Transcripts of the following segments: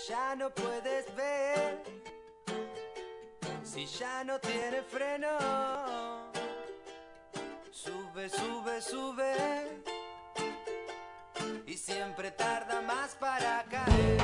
ya no puedes ver, si ya no tiene freno, sube, sube, sube, y siempre tarda más para caer.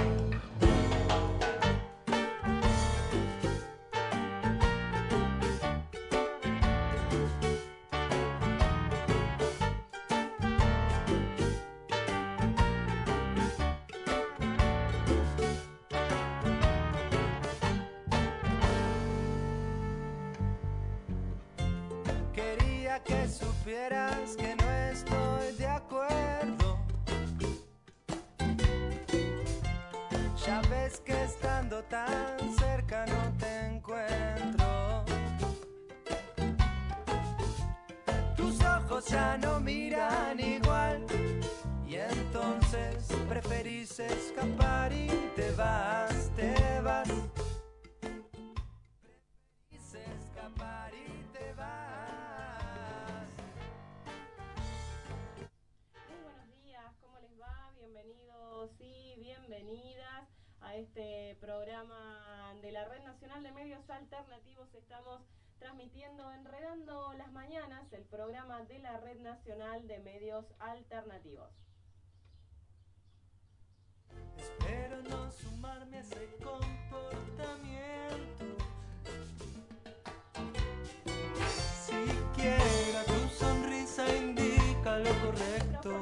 Que supieras que no estoy de acuerdo. Ya ves que estando tan cerca no te encuentro. Tus ojos ya no miran igual, y entonces preferís escapar y te vas, te vas. Preferís escapar y te vas. Bienvenidas a este programa de la Red Nacional de Medios Alternativos. Estamos transmitiendo Enredando las Mañanas, el programa de la Red Nacional de Medios Alternativos. Espero no sumarme a ese comportamiento. Siquiera tu sonrisa indica lo correcto.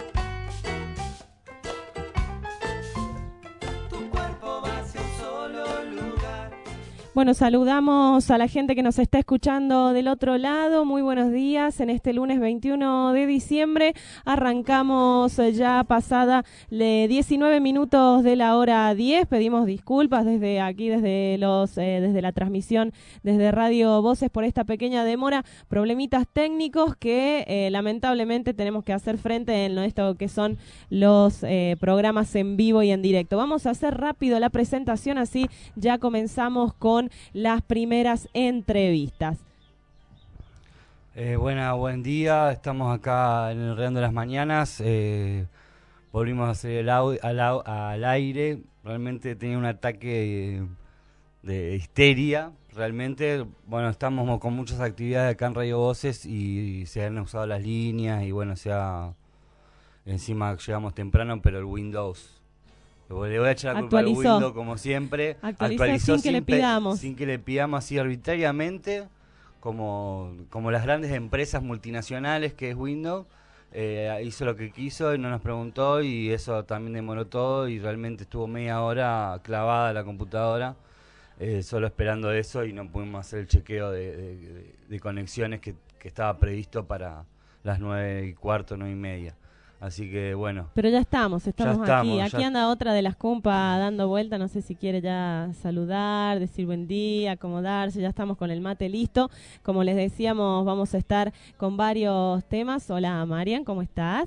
Bueno, saludamos a la gente que nos está escuchando del otro lado. Muy buenos días. En este lunes 21 de diciembre arrancamos ya pasada 19 minutos de la hora 10. Pedimos disculpas desde aquí, desde la transmisión, desde Radio Voces por esta pequeña demora. Problemitas técnicos que lamentablemente tenemos que hacer frente en esto que son los programas en vivo y en directo. Vamos a hacer rápido la presentación, así ya comenzamos con las primeras entrevistas. Buen día, estamos acá en Enredando las Mañanas, volvimos a hacer al aire, realmente tenía un ataque de histeria, realmente, bueno, estamos con muchas actividades acá en Radio Voces y se han usado las líneas y bueno, encima llegamos temprano, pero el Windows... Le voy a echar la culpa al Windows como siempre. Actualizó sin que le pidamos. Sin que le pidamos así arbitrariamente, como las grandes empresas multinacionales que es Windows. Hizo lo que quiso y no nos preguntó y eso también demoró todo y realmente estuvo media hora clavada la computadora solo esperando eso y no pudimos hacer el chequeo de conexiones que estaba previsto para las 9:15, 9:30. Así que bueno. Pero ya estamos aquí. Aquí ya anda otra de las compas dando vuelta. No sé si quiere ya saludar, decir buen día, acomodarse. Ya estamos con el mate listo. Como les decíamos, vamos a estar con varios temas. Hola, Marian, ¿cómo estás?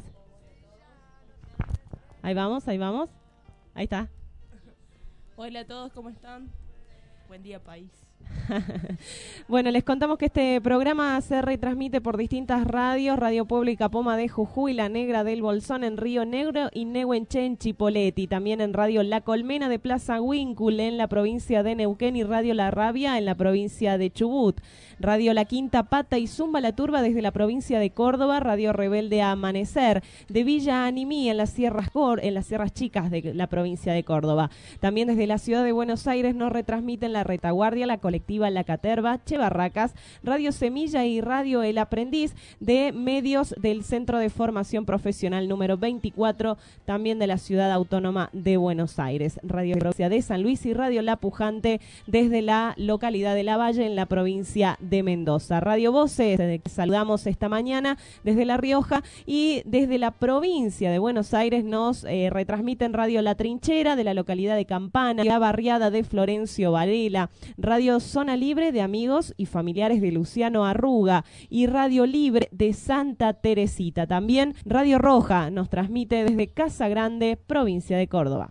Ahí vamos. Ahí está. Hola a todos, ¿cómo están? Buen día, país. Bueno, les contamos que este programa se retransmite por distintas radios: Radio Pública Poma de Jujuy, La Negra del Bolsón en Río Negro y Nehuenche en Chipoleti, también en Radio La Colmena de Plaza Huíncule en la provincia de Neuquén y Radio La Rabia en la provincia de Chubut, Radio La Quinta Pata y Zumba La Turba desde la provincia de Córdoba, Radio Rebelde Amanecer de Villa Animí en las Sierras Chicas de la provincia de Córdoba. También desde la ciudad de Buenos Aires nos retransmiten La Retaguardia, La Colectiva La Caterva, Che Barracas, Radio Semilla y Radio El Aprendiz de medios del Centro de Formación Profesional número 24, también de la Ciudad Autónoma de Buenos Aires, Radio Provincia de San Luis y Radio La Pujante desde la localidad de La Valle en la provincia de Mendoza. Radio Voces, saludamos esta mañana desde La Rioja y desde la provincia de Buenos Aires nos retransmiten Radio La Trinchera de la localidad de Campana, la barriada de Florencio Varela, Radio Zona Libre de amigos y familiares de Luciano Arruga y Radio Libre de Santa Teresita. También Radio Roja nos transmite desde Casa Grande, provincia de Córdoba.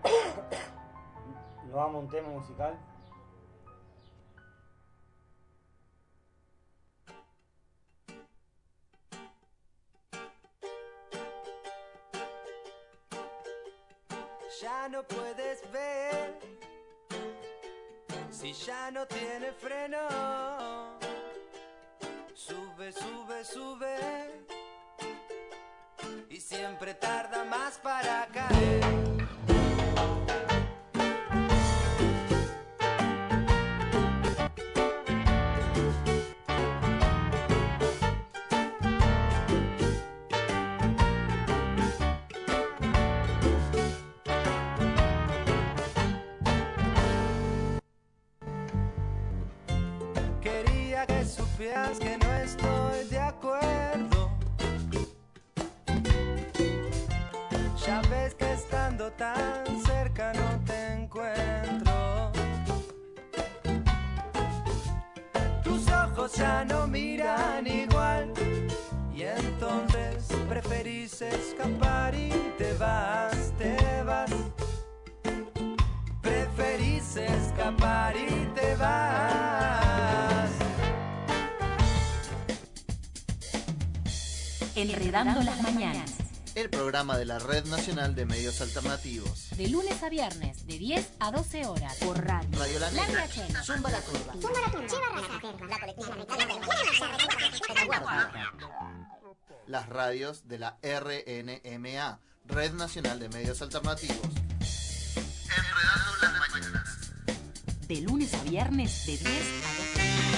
¿Nos vamos a un tema musical? ya no puedes ver, si ya no tiene freno, sube, sube, sube, y siempre tarda más para caer. Quería que supieras que no estoy de acuerdo. Ya ves que estando tan cerca no te encuentro. Tus ojos ya no miran igual, y entonces preferís escapar y te vas, te vas. Preferís escapar y te vas. Enredando las mañanas. El programa de la Red Nacional de Medios Alternativos. De lunes a viernes, de 10 a 12 horas. Por radio. Radio La Negra. La Chela. Zumba la Turba. Las radios de la RNMA, Red Nacional de Medios Alternativos. Enredando las mañanas. De lunes a viernes, de 10 a 12 horas.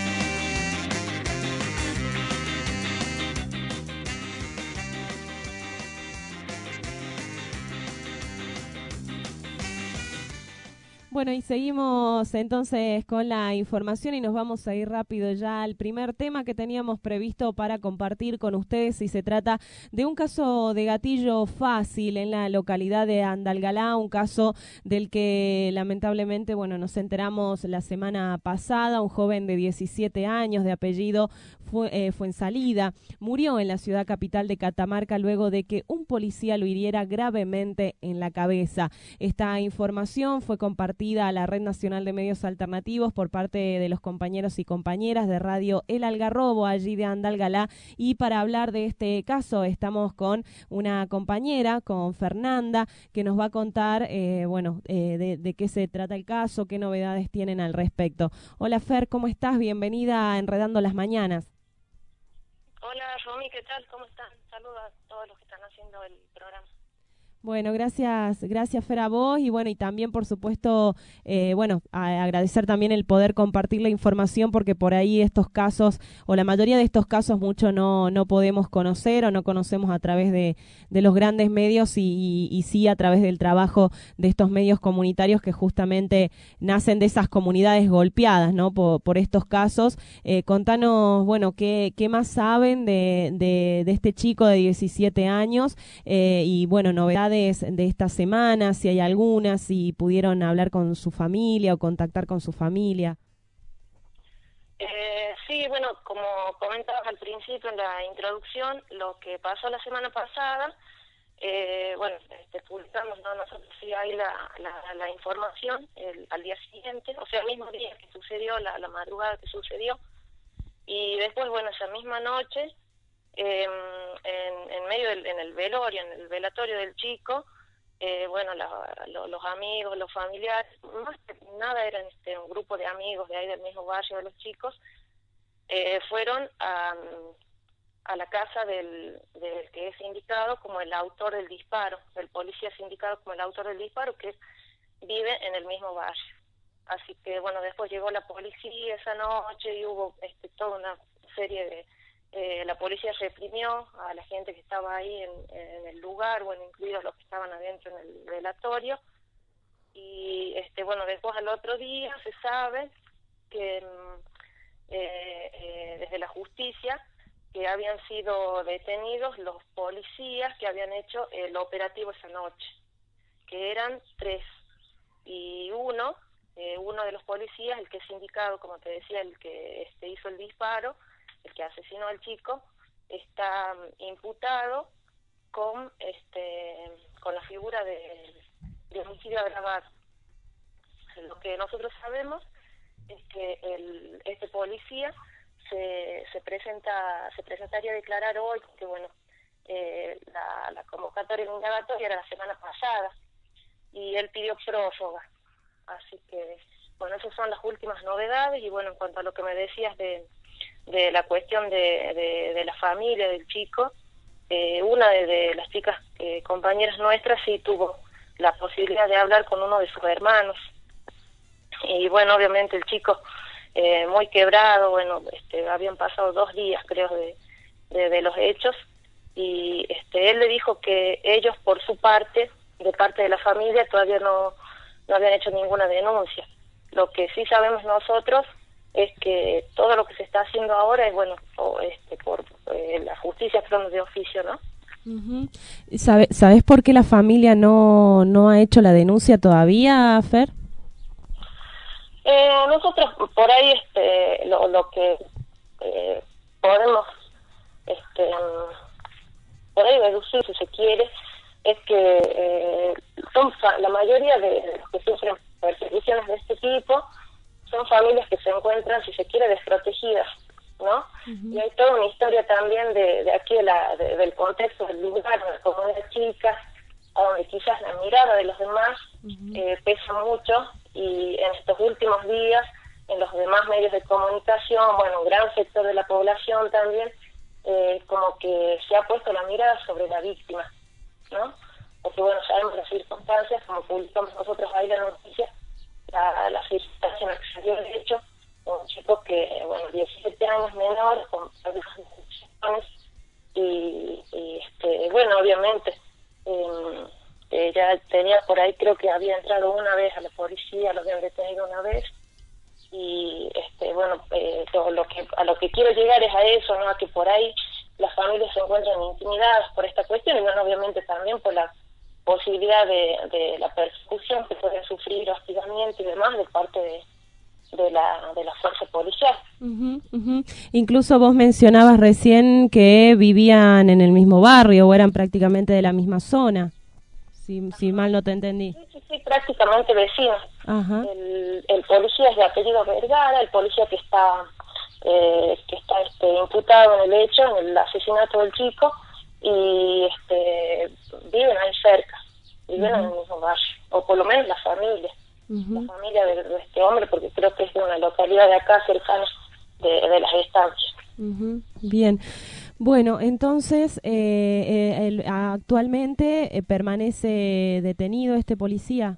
Bueno, y seguimos entonces con la información y nos vamos a ir rápido ya al primer tema que teníamos previsto para compartir con ustedes, y se trata de un caso de gatillo fácil en la localidad de Andalgalá, un caso del que lamentablemente, bueno, nos enteramos la semana pasada. Un joven de 17 años de apellido Fuensalida murió en la ciudad capital de Catamarca luego de que un policía lo hiriera gravemente en la cabeza. Esta información fue compartida a la Red Nacional de Medios Alternativos por parte de los compañeros y compañeras de Radio El Algarrobo, allí de Andalgalá. Y para hablar de este caso estamos con una compañera, con Fernanda, que nos va a contar de qué se trata el caso, qué novedades tienen al respecto. Hola Fer, ¿cómo estás? Bienvenida a Enredando las Mañanas. Hola Romy, ¿qué tal? ¿Cómo están? Saludos a todos los que están haciendo el programa. Bueno, gracias Fer a vos, y bueno, y también por supuesto, agradecer también el poder compartir la información, porque por ahí estos casos, o la mayoría de estos casos, mucho no podemos conocer o no conocemos a través de los grandes medios, y sí a través del trabajo de estos medios comunitarios que justamente nacen de esas comunidades golpeadas, ¿no? Por estos casos. Contanos, bueno, qué más saben de este chico de 17 años, y bueno, novedades de esta semana, si hay algunas, si pudieron hablar con su familia o contactar con su familia. Sí, bueno, como comentabas al principio en la introducción, lo que pasó la semana pasada, publicamos, ¿no? Nosotros sí hay la información al día siguiente, o sea, el mismo día que sucedió, la madrugada que sucedió, y después, bueno, esa misma noche, en medio en el velorio, en el velatorio del chico, los amigos, los familiares, más que nada eran un grupo de amigos de ahí del mismo barrio de los chicos, fueron a la casa del que es indicado como el autor del disparo, el policía es indicado como el autor del disparo, que vive en el mismo barrio. Así que bueno, después llegó la policía esa noche y hubo toda una serie de... la policía reprimió a la gente que estaba ahí en el lugar, bueno, incluidos los que estaban adentro en el velatorio. Y después al otro día se sabe que desde la justicia que habían sido detenidos los policías que habían hecho el operativo esa noche, que eran 3. Y uno de los policías, el que es indicado, como te decía, el que hizo el disparo, el que asesinó al chico, está imputado con la figura de homicidio agravado. Lo que nosotros sabemos es que este policía se presentaría a declarar hoy, porque bueno, la convocatoria indagatoria era la semana pasada, y él pidió prórroga. Así que, bueno, esas son las últimas novedades. Y bueno, en cuanto a lo que me decías de la cuestión de la familia del chico, una de las chicas compañeras nuestras sí tuvo la posibilidad de hablar con uno de sus hermanos. Y bueno, obviamente el chico muy quebrado, bueno, habían pasado 2 días creo de los hechos, y él le dijo que ellos por su parte, de parte de la familia, todavía no habían hecho ninguna denuncia. Lo que sí sabemos nosotros es que todo lo que se está haciendo ahora es, bueno, por la justicia de oficio, ¿no? Uh-huh. ¿Sabes por qué la familia no ha hecho la denuncia todavía, Fer? Nosotros por ahí lo que podemos por ahí deducir, si se quiere, es que la mayoría de los que sufren persecuciones de este tipo son familias que se encuentran, si se quiere, desprotegidas, ¿no? Uh-huh. Y hay toda una historia también de aquí, del contexto del lugar, de la comunidad chica, donde quizás la mirada de los demás pesa mucho, y en estos últimos días, en los demás medios de comunicación, bueno, un gran sector de la población también, como que se ha puesto la mirada sobre la víctima, ¿no? Porque bueno, sabemos las circunstancias, como publicamos nosotros ahí la noticia, la circunstancia en la que salió el hecho, un chico que, bueno, 17 años menor, con problemas de infecciones, y bueno, obviamente, ya tenía por ahí, creo que había entrado una vez a la policía, lo habían detenido una vez, y bueno, a lo que quiero llegar es a eso, ¿no? A que por ahí las familias se encuentran intimidadas por esta cuestión, y bueno, obviamente también por la posibilidad de la persecución que pueden sufrir, hostigamiento y demás de parte de la fuerza policial. Uh-huh, uh-huh. Incluso vos mencionabas recién que vivían en el mismo barrio o eran prácticamente de la misma zona, si mal no te entendí. Sí, prácticamente vecinos. Uh-huh. El policía es de apellido Vergara, el policía que está imputado en el hecho, en el asesinato del chico, y viven ahí cerca, viven en el mismo barrio, o por lo menos la familia. La familia de este hombre, porque creo que es de una localidad de acá cercana de las estancias. Bien, bueno, entonces actualmente permanece detenido este policía.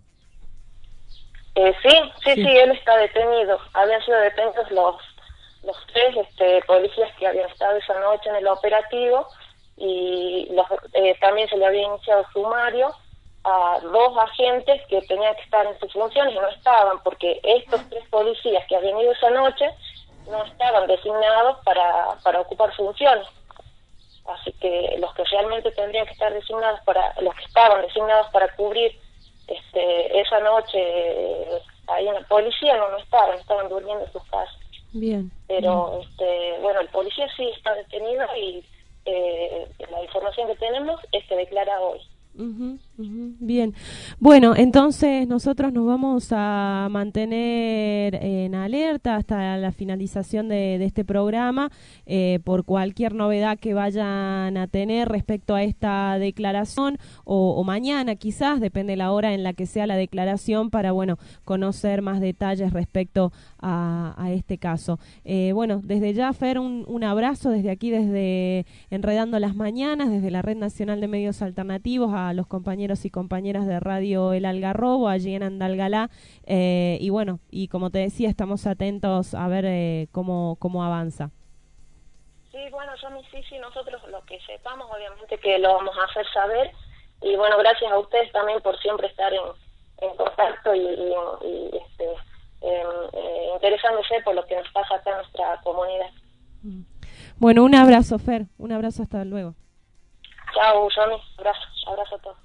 Sí, él está detenido. Habían sido detenidos los 3 policías que habían estado esa noche en el operativo, y también se le había iniciado sumario a 2 agentes que tenían que estar en sus funciones y no estaban, porque estos 3 policías que habían ido esa noche no estaban designados para ocupar funciones. Así que los que realmente tendrían que estar designados los que estaban designados para cubrir esa noche ahí en la policía no estaban durmiendo en sus casas. Bien. Pero bueno, el policía sí está detenido, y la información que tenemos es que declara hoy. Bien, bueno, entonces nosotros nos vamos a mantener en alerta hasta la finalización de este programa por cualquier novedad que vayan a tener respecto a esta declaración, o mañana quizás, depende la hora en la que sea la declaración, para bueno, conocer más detalles respecto a este caso. Bueno, desde ya, Fer, un abrazo desde aquí, desde Enredando las Mañanas, desde la Red Nacional de Medios Alternativos, a los compañeros y compañeras de Radio El Algarrobo, allí en Andalgalá, y bueno, y como te decía, estamos atentos a ver cómo avanza. Sí, bueno, sí, nosotros lo que sepamos, obviamente que lo vamos a hacer saber, y bueno, gracias a ustedes también por siempre estar en contacto y interesándose por lo que nos pasa acá en nuestra comunidad. Bueno, un abrazo, Fer, un abrazo, hasta luego. Chao, Johnny, abrazo a todos.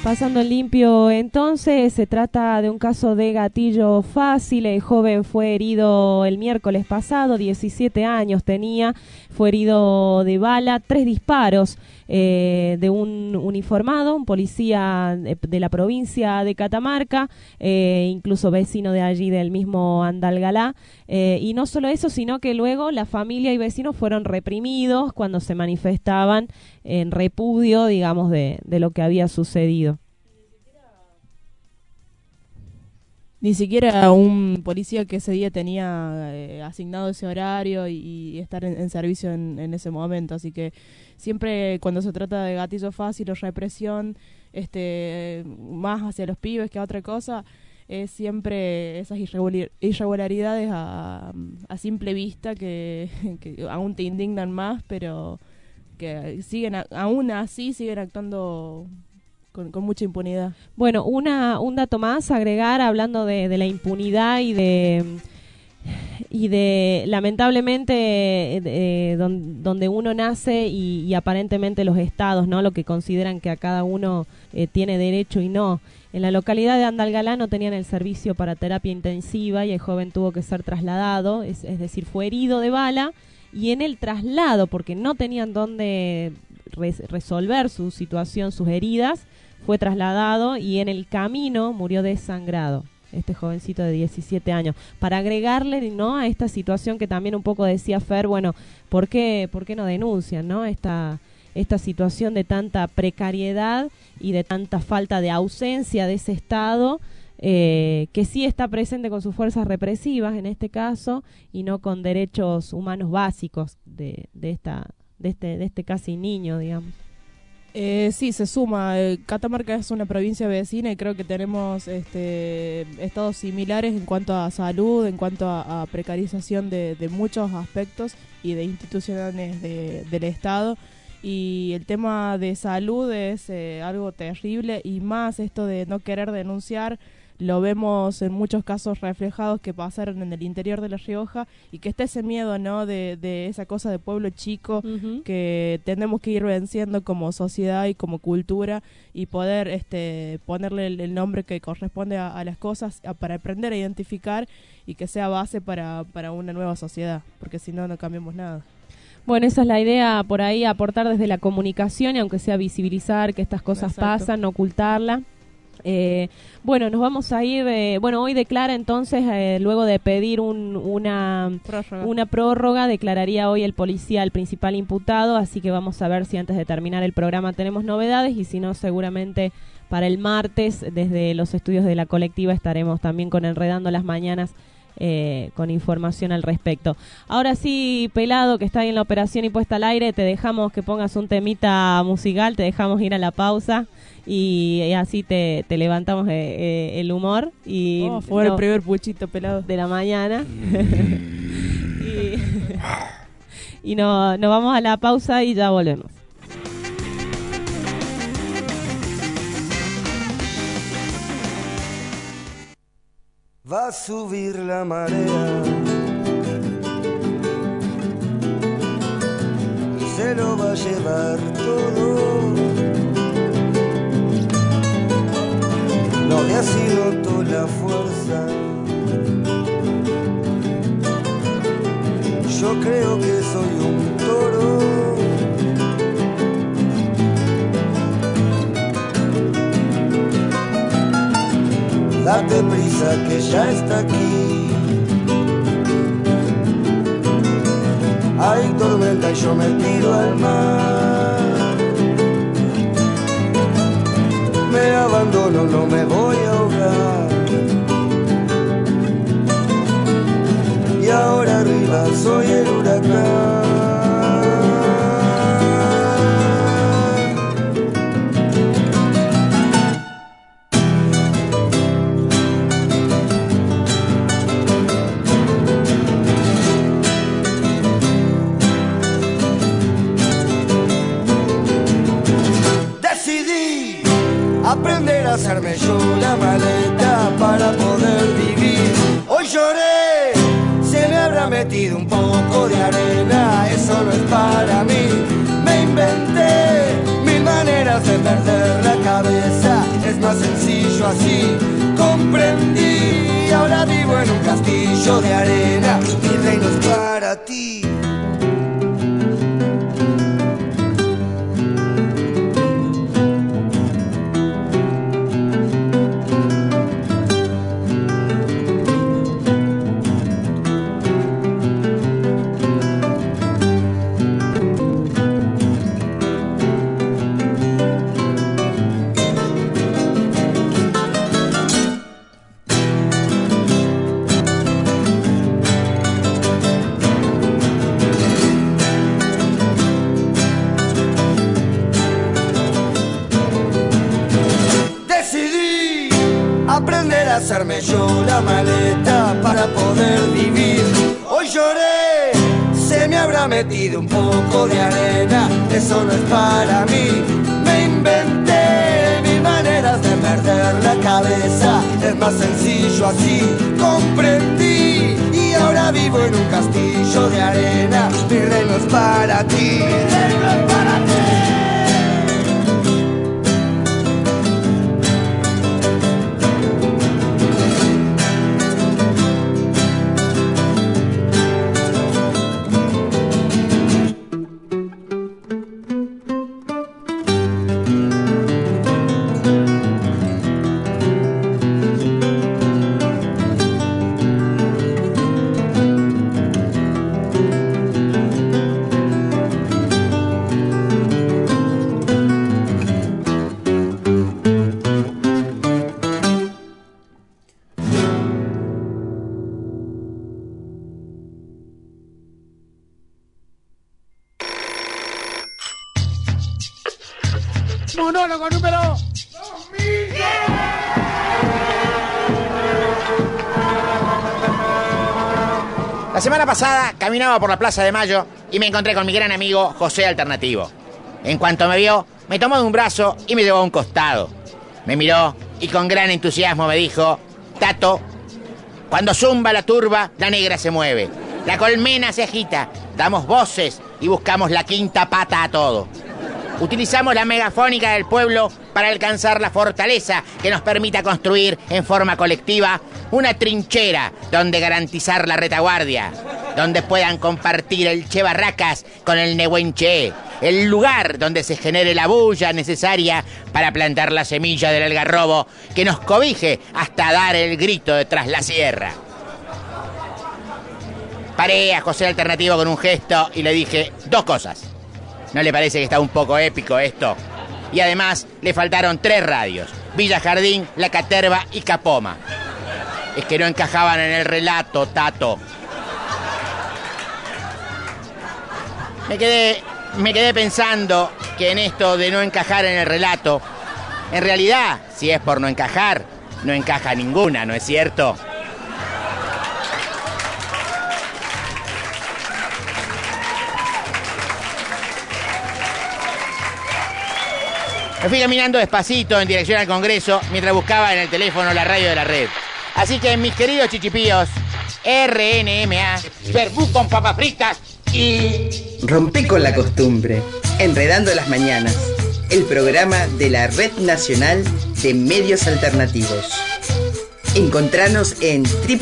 Pasando en limpio, entonces, se trata de un caso de gatillo fácil. El joven fue herido el miércoles pasado, 17 años tenía, fue herido de bala, 3 disparos de un uniformado, un policía de la provincia de Catamarca, incluso vecino de allí del mismo Andalgalá. Y no solo eso, sino que luego la familia y vecinos fueron reprimidos cuando se manifestaban en repudio, digamos, de lo que había sucedido. Ni siquiera un policía que ese día tenía asignado ese horario y estar en servicio en ese momento. Así que siempre cuando se trata de gatillo fácil o represión, más hacia los pibes que a otra cosa, es siempre esas irregularidades a simple vista que aún te indignan más, pero que aún así siguen actuando con mucha impunidad. Bueno, un dato más a agregar, hablando de la impunidad y de lamentablemente donde uno nace y aparentemente los estados, ¿no?, lo que consideran que a cada uno tiene derecho y no. En la localidad de Andalgalá no tenían el servicio para terapia intensiva y el joven tuvo que ser trasladado, es decir, fue herido de bala, y en el traslado, porque no tenían dónde resolver su situación, sus heridas, fue trasladado y en el camino murió desangrado este jovencito de 17 años. Para agregarle, ¿no?, a esta situación que también un poco decía Fer, bueno, ¿por qué no denuncian, ¿no?, esta situación de tanta precariedad y de tanta falta de ausencia de ese Estado, que sí está presente con sus fuerzas represivas en este caso y no con derechos humanos básicos de este casi niño, digamos? Sí, se suma. Catamarca es una provincia vecina y creo que tenemos estados similares en cuanto a salud, en cuanto a precarización de muchos aspectos y de instituciones del Estado. Y el tema de salud es algo terrible, y más esto de no querer denunciar. Lo vemos en muchos casos reflejados que pasaron en el interior de La Rioja, y que está ese miedo, ¿no?, de esa cosa de pueblo chico, Uh-huh. que tenemos que ir venciendo como sociedad y como cultura, y poder ponerle el nombre que corresponde a las cosas, para aprender a identificar y que sea base para una nueva sociedad, porque si no, no cambiamos nada. Bueno, esa es la idea por ahí, aportar desde la comunicación, y aunque sea visibilizar que estas cosas Exacto. pasan, no ocultarla. Bueno, nos vamos a ir, hoy declara entonces, luego de pedir una prórroga, declararía hoy el policía el principal imputado, así que vamos a ver si antes de terminar el programa tenemos novedades, y si no, seguramente para el martes desde los estudios de la colectiva estaremos también con Enredando las Mañanas, con información al respecto. Ahora sí, Pelado, que está ahí en la operación y puesta al aire, te dejamos que pongas un temita musical, te dejamos ir a la pausa y así te levantamos el humor. Y fue el primer puchito, Pelado, de la mañana. y nos vamos a la pausa y ya volvemos. Va a subir la marea y se lo va a llevar todo. No de así noto la fuerza. Yo creo que soy un toro. Date prisa que ya está aquí. Hay tormenta y yo me tiro al mar. Me abandono, no me voy a ahogar. Y ahora arriba soy el huracán. Aprender a hacerme yo la maleta para poder vivir. Hoy lloré, se me habrá metido un poco de arena, eso no es para mí. Me inventé mil maneras de perder la cabeza. castillo de arena, mi reino es para ti. Hacerme yo la maleta para poder vivir. Hoy lloré, se me habrá metido un poco de arena, eso no es para mí. Me inventé mil maneras de perder la cabeza, es más sencillo así, comprendí. Y ahora vivo en un castillo de arena, mi reino es para ti, mi reino es para ti. Monólogo número 2000. La semana pasada caminaba por la Plaza de Mayo y me encontré con mi gran amigo José Alternativo. En cuanto me vio, me tomó de un brazo y me llevó a un costado. Me miró y con gran entusiasmo me dijo: Tato, cuando zumba la turba, la negra se mueve, la colmena se agita, damos voces y buscamos la quinta pata a todo. Utilizamos la megafónica del pueblo para alcanzar la fortaleza que nos permita construir en forma colectiva una trinchera donde garantizar la retaguardia, donde puedan compartir el Che Barracas con el Nehuenche, el lugar donde se genere la bulla necesaria para plantar la semilla del algarrobo que nos cobije hasta dar el grito de tras la sierra. Paré a José Alternativo con un gesto y le dije dos cosas. ¿No le parece que está un poco épico esto? Y además le faltaron 3 radios: Villa Jardín, La Caterva y Capoma. Es que no encajaban en el relato, Tato. Me quedé pensando que en esto de no encajar en el relato, en realidad, si es por no encajar, no encaja ninguna, ¿no es cierto? Me fui caminando despacito en dirección al Congreso mientras buscaba en el teléfono la radio de la red. Así que, mis queridos chichipíos, RNMA, verbú con papas fritas y... Rompé con la costumbre, Enredando las Mañanas, el programa de la Red Nacional de Medios Alternativos. Encontranos en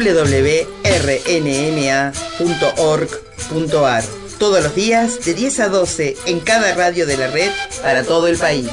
www.rnma.org.ar todos los días de 10 a 12 en cada radio de la red para todo el país.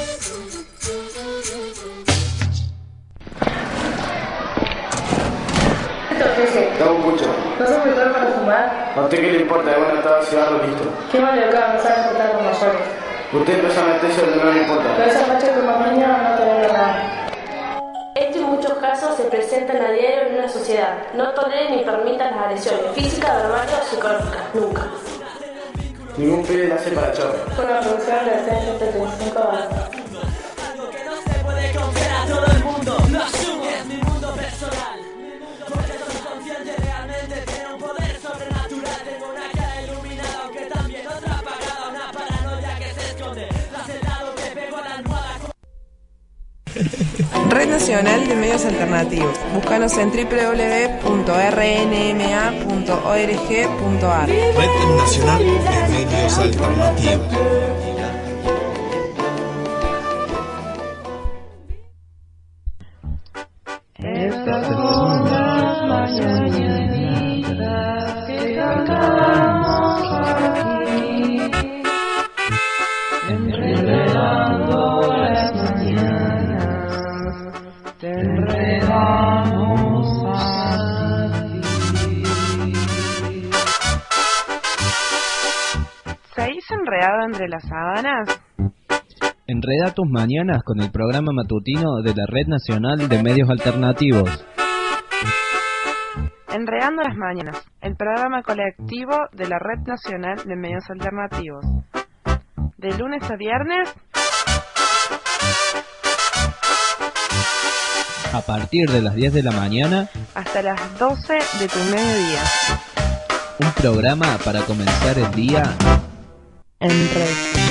Dame un pucho. ¿No sos mejor para fumar? ¿A usted qué le importa? De buena estaba cigarro listo. Qué mal educado, no sabes tratar con mayores. Usted empezó a meterse donde no le importa. Pero esa facha con más niños no te da nada. Esto en muchos casos se presenta a diario en una sociedad. No toleren ni permitan las agresiones físicas, verbales o psicológicas. Nunca. Ningún pibe nace para chorro. Una producción de 175 bases. Algo que no se puede confiar a todo el mundo. Lo asumo, es mi mundo personal. Porque soy consciente, realmente tiene un poder sobrenatural. Tengo una cara iluminada, aunque también otra apagada. Una paranoia que se esconde. Tras el lado que pego a la almohada. Red Nacional de Medios Alternativos. Búscanos en www.rnma.org.ar. Red Nacional de Medios Alternativos. Estas son las mañanas. Enredando las mañanas, te enredamos a ti. ¿Seguís enredado entre las sábanas? Enreda tus mañanas con el programa matutino de la Red Nacional de Medios Alternativos. Enredando las mañanas, el programa colectivo de la Red Nacional de Medios Alternativos. De lunes a viernes, a partir de las 10 de la mañana, hasta las 12 de tu mediodía. Un programa para comenzar el día en red.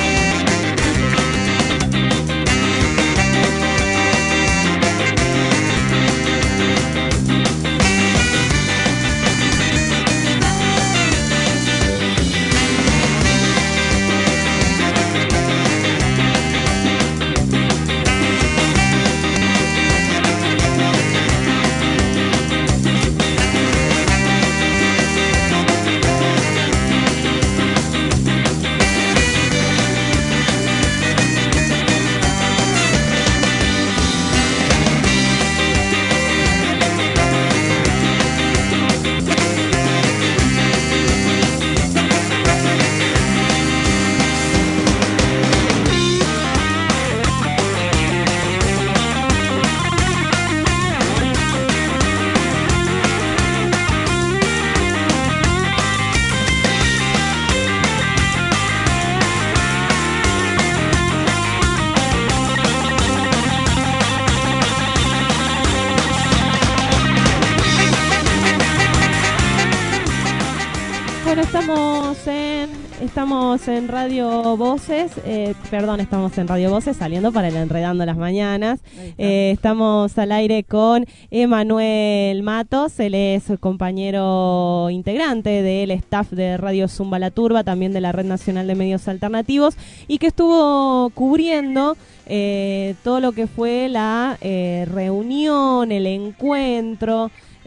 Estamos en Radio Voces, estamos en Radio Voces saliendo para el Enredando las Mañanas. Estamos al aire con Emanuel Matos, él es compañero integrante del staff de Radio Zumba La Turba, también de la Red Nacional de Medios Alternativos, y que estuvo cubriendo todo lo que fue la reunión, el encuentro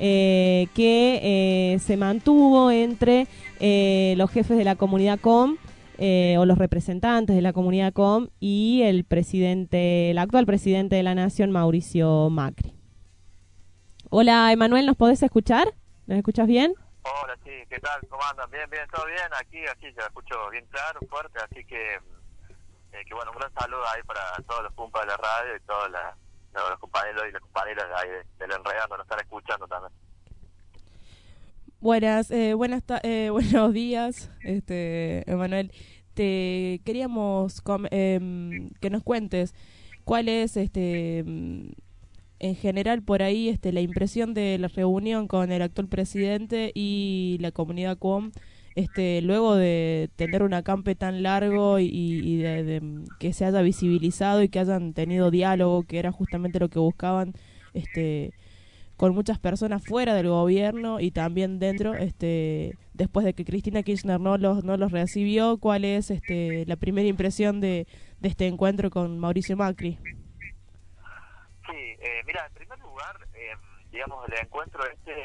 que se mantuvo entre los jefes de la comunidad COM o los representantes de la comunidad COM y el actual presidente de la Nación, Mauricio Macri. Hola, Emanuel, ¿nos podés escuchar? ¿Nos escuchas bien? Hola, sí, ¿qué tal? ¿Cómo andan? Bien, todo bien, aquí se escucho bien claro, fuerte, así que bueno, un gran saludo ahí para todos los compas de la radio y todos los compañeros y las compañeras de ahí del Enredando, nos están escuchando también. Buenos días, Emanuel. Te queríamos que nos cuentes cuál es, en general por ahí, la impresión de la reunión con el actual presidente y la comunidad COM, luego de tener un acampe tan largo y de que se haya visibilizado y que hayan tenido diálogo, que era justamente lo que buscaban, con muchas personas fuera del gobierno y también dentro, después de que Cristina Kirchner no los recibió. ¿Cuál es la primera impresión de este encuentro con Mauricio Macri? Sí, mira, en primer lugar, digamos, el encuentro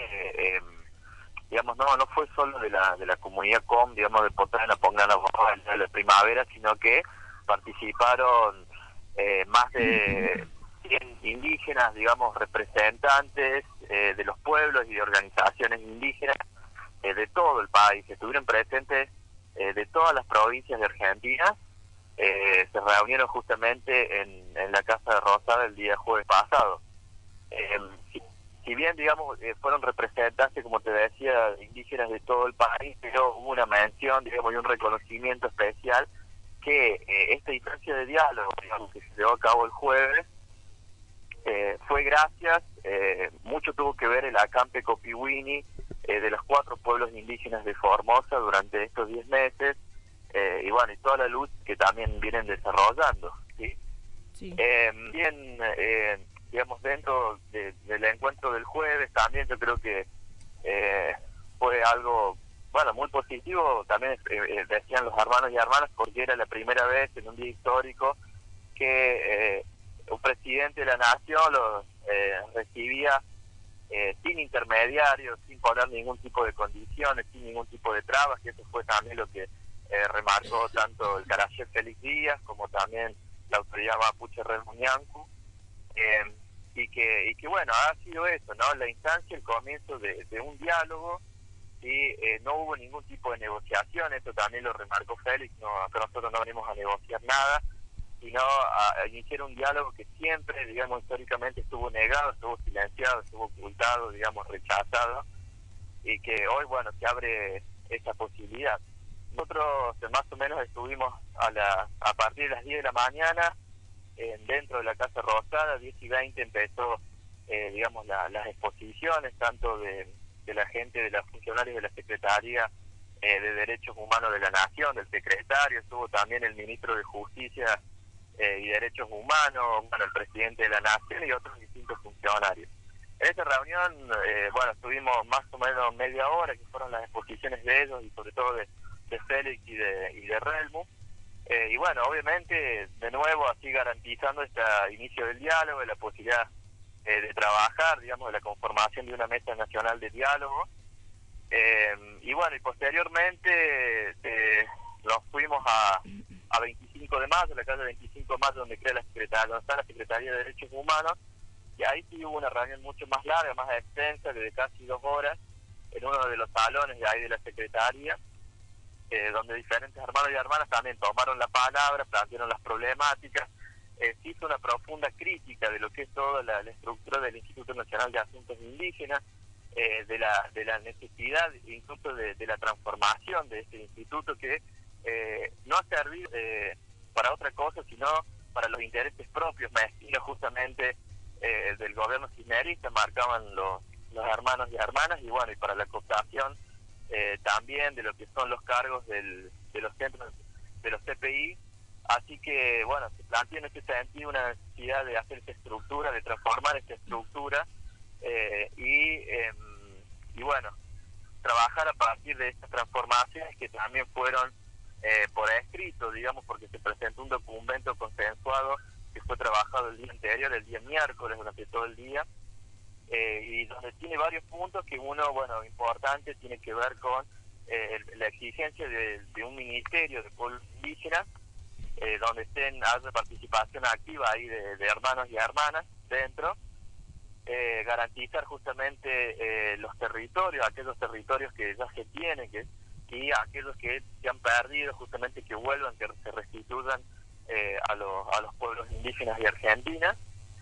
digamos, no fue solo de la comunidad COM, digamos, de Potana, Pongana, de la primavera, sino que participaron más de 100 indígenas, digamos, representantes de los pueblos y de organizaciones indígenas de todo el país. Estuvieron presentes de todas las provincias de Argentina. Se reunieron justamente en la Casa de Rosada el día jueves pasado. Si bien, digamos, fueron representantes, como te decía, indígenas de todo el país, pero hubo una mención, digamos, y un reconocimiento especial que esta instancia de diálogo, digamos, que se llevó a cabo el jueves, fue gracias, mucho tuvo que ver el acampe Copiwini de los 4 pueblos indígenas de Formosa durante estos 10 meses, y bueno, y toda la lucha que también vienen desarrollando, ¿sí? Sí. Digamos, dentro del encuentro del jueves también yo creo que fue algo, bueno, muy positivo. También decían los hermanos y hermanas, porque era la primera vez en un día histórico que un presidente de la nación los recibía sin intermediarios, sin poner ningún tipo de condiciones, sin ningún tipo de trabas, que eso fue también lo que remarcó tanto el Carayé Félix Díaz como también la autoridad mapuche Relmu Ñancu, y que bueno, ha sido eso, ¿no? La instancia, el comienzo de un diálogo, y no hubo ningún tipo de negociación. Esto también lo remarcó Félix, acá nosotros no venimos a negociar nada, sino a iniciar un diálogo que siempre, digamos, históricamente estuvo negado, estuvo silenciado, estuvo ocultado, digamos, rechazado, y que hoy, bueno, se abre esa posibilidad. Nosotros más o menos estuvimos a partir de las 10 de la mañana dentro de la Casa Rosada. 10:20 empezó, digamos, las exposiciones, tanto de la gente, de los funcionarios de la Secretaría de Derechos Humanos de la Nación, del secretario, estuvo también el ministro de Justicia y Derechos Humanos, bueno, el presidente de la Nación y otros distintos funcionarios. En esa reunión, bueno, estuvimos más o menos media hora, que fueron las exposiciones de ellos y sobre todo de Félix y de Relmu. Y bueno, obviamente, de nuevo, así garantizando este inicio del diálogo, de la posibilidad de trabajar, digamos, de la conformación de una mesa nacional de diálogo. Y bueno, y posteriormente nos fuimos a 25 de mayo, la calle 25 de mayo, donde está la Secretaría de Derechos Humanos, y ahí sí hubo una reunión mucho más larga, más extensa, de casi 2 horas, en uno de los salones de ahí de la Secretaría, donde diferentes hermanos y hermanas también tomaron la palabra, plantearon las problemáticas. Se hizo una profunda crítica de lo que es toda la estructura del Instituto Nacional de Asuntos Indígenas, de la necesidad incluso de la transformación de este instituto, que no ha servido para otra cosa, sino para los intereses propios mezquinos justamente del gobierno kirchnerista, marcaban los hermanos y hermanas, y bueno, y para la cooptación también de lo que son los cargos de los centros de los CPI. Así que, bueno, se plantea en este sentido una necesidad de hacer esta estructura, de transformar esta estructura, y bueno, trabajar a partir de estas transformaciones que también fueron por escrito, digamos, porque se presentó un documento consensuado que fue trabajado el día anterior, el día miércoles, durante todo el día, y donde tiene varios puntos que uno, bueno, importante, tiene que ver con la exigencia de un ministerio de pueblos indígenas, donde haya participación activa ahí de hermanos y hermanas dentro, garantizar justamente los territorios, aquellos territorios que ya se tienen, y aquellos que se han perdido, justamente que vuelvan, que se restituyan a los pueblos indígenas de Argentina,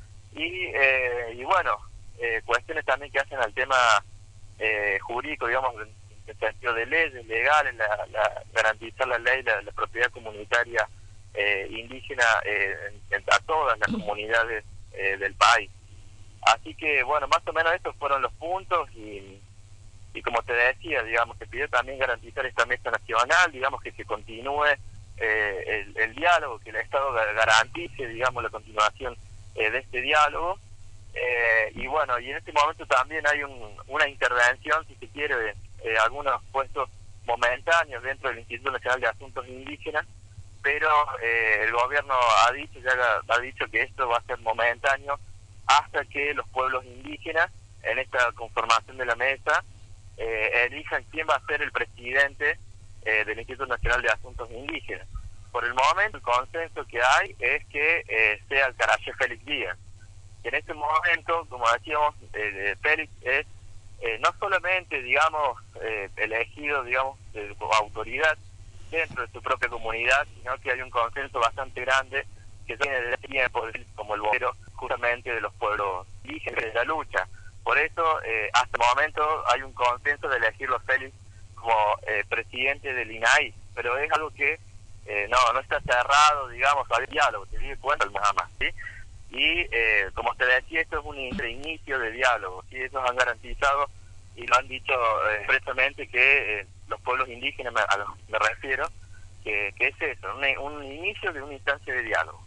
y bueno, cuestiones también que hacen al tema jurídico, digamos, en el sentido de leyes legales, garantizar la ley, la propiedad comunitaria indígena a todas las comunidades del país. Así que, bueno, más o menos estos fueron los puntos, y como te decía, digamos, se pidió también garantizar esta mesa nacional, digamos, que se continúe el diálogo, que el Estado garantice, digamos, la continuación de este diálogo. Y bueno, y en este momento también hay una intervención, si se quiere, de algunos puestos momentáneos dentro del Instituto Nacional de Asuntos Indígenas, pero el gobierno ha dicho que esto va a ser momentáneo hasta que los pueblos indígenas, en esta conformación de la mesa, elijan quién va a ser el presidente del Instituto Nacional de Asuntos Indígenas. Por el momento, el consenso que hay es que sea el Carayé Félix Díaz. En este momento, como decíamos, Félix es no solamente, digamos, elegido, digamos, como autoridad dentro de su propia comunidad, sino que hay un consenso bastante grande que tiene desde tiempo como el vocero justamente de los pueblos indígenas de la lucha. Por eso, hasta el momento hay un consenso de elegirlo Félix como presidente del INAI, pero es algo que no está cerrado, digamos, hay diálogo, te digo cuenta nada más, ¿sí? Y como te decía, esto es un inicio de diálogo, ¿sí? Ellos han garantizado y lo han dicho expresamente que los pueblos indígenas, a los que me refiero, que es eso, un inicio de una instancia de diálogo.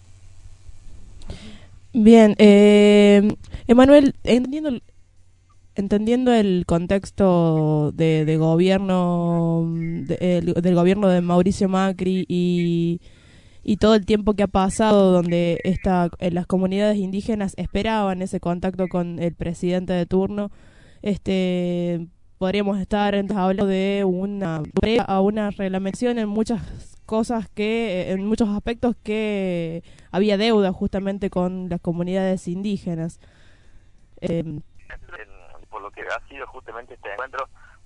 Bien, Emanuel, entendiendo el contexto de gobierno del gobierno de Mauricio Macri y todo el tiempo que ha pasado donde las comunidades indígenas esperaban ese contacto con el presidente de turno, podríamos estar hablando de una reglamentación en muchas cosas en muchos aspectos que había deuda justamente con las comunidades indígenas. Por lo que ha sido justamente este encuentro,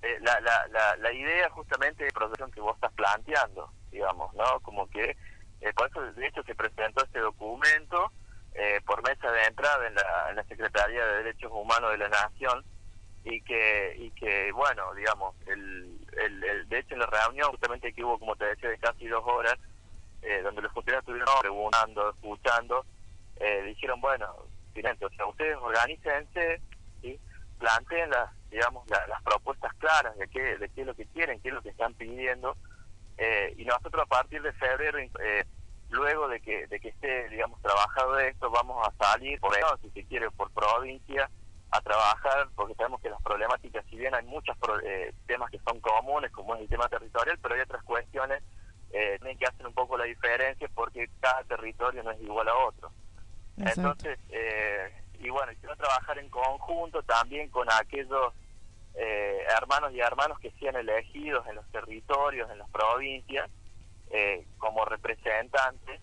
la idea justamente de producción que vos estás planteando, digamos, ¿no? Como que por eso de hecho se presentó este documento por mesa de entrada en la Secretaría de Derechos Humanos de la Nación, y que bueno, digamos, de hecho en la reunión justamente que hubo, como te decía, de casi 2 horas, donde los funcionarios estuvieron preguntando, escuchando, dijeron, bueno, o sea, ustedes organícense, ¿sí? Planteen las propuestas claras de qué es lo que quieren, qué es lo que están pidiendo, y nosotros a partir de febrero, luego de que esté, digamos, trabajado esto, vamos a salir, si se quiere, por provincia, a trabajar, porque sabemos que las problemáticas, si bien hay muchos temas que son comunes, como es el tema territorial, pero hay otras cuestiones tienen que hacer un poco la diferencia, porque cada territorio no es igual a otro. Exacto. Entonces, y bueno, quiero trabajar en conjunto también con aquellos hermanos y hermanas que sean elegidos en los territorios, en las provincias, como representantes,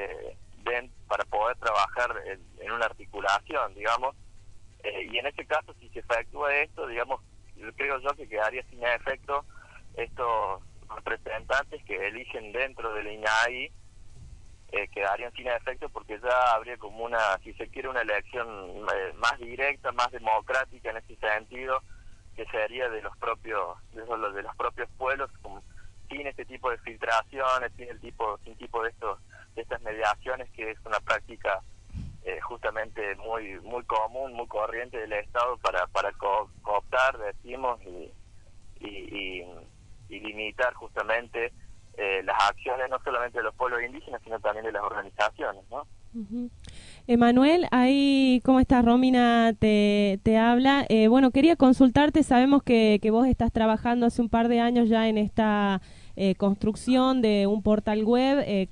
para poder trabajar en una articulación, digamos. Y en ese caso, si se efectúa esto, digamos, creo yo que quedaría sin efecto estos representantes que eligen dentro del INAI, quedarían sin efecto, porque ya habría como si se quiere, una elección más directa, más democrática en ese sentido, que sería de los propios pueblos, sin este tipo de filtraciones, sin tipo de estas mediaciones, que es una práctica justamente muy común, muy corriente del Estado para cooptar, decimos, y limitar justamente las acciones no solamente de los pueblos indígenas, sino también de las organizaciones, ¿no? Uh-huh. Emanuel, ahí, ¿cómo estás? Romina te habla. Bueno, quería consultarte, sabemos que vos estás trabajando hace un par de años ya en esta construcción de un portal web,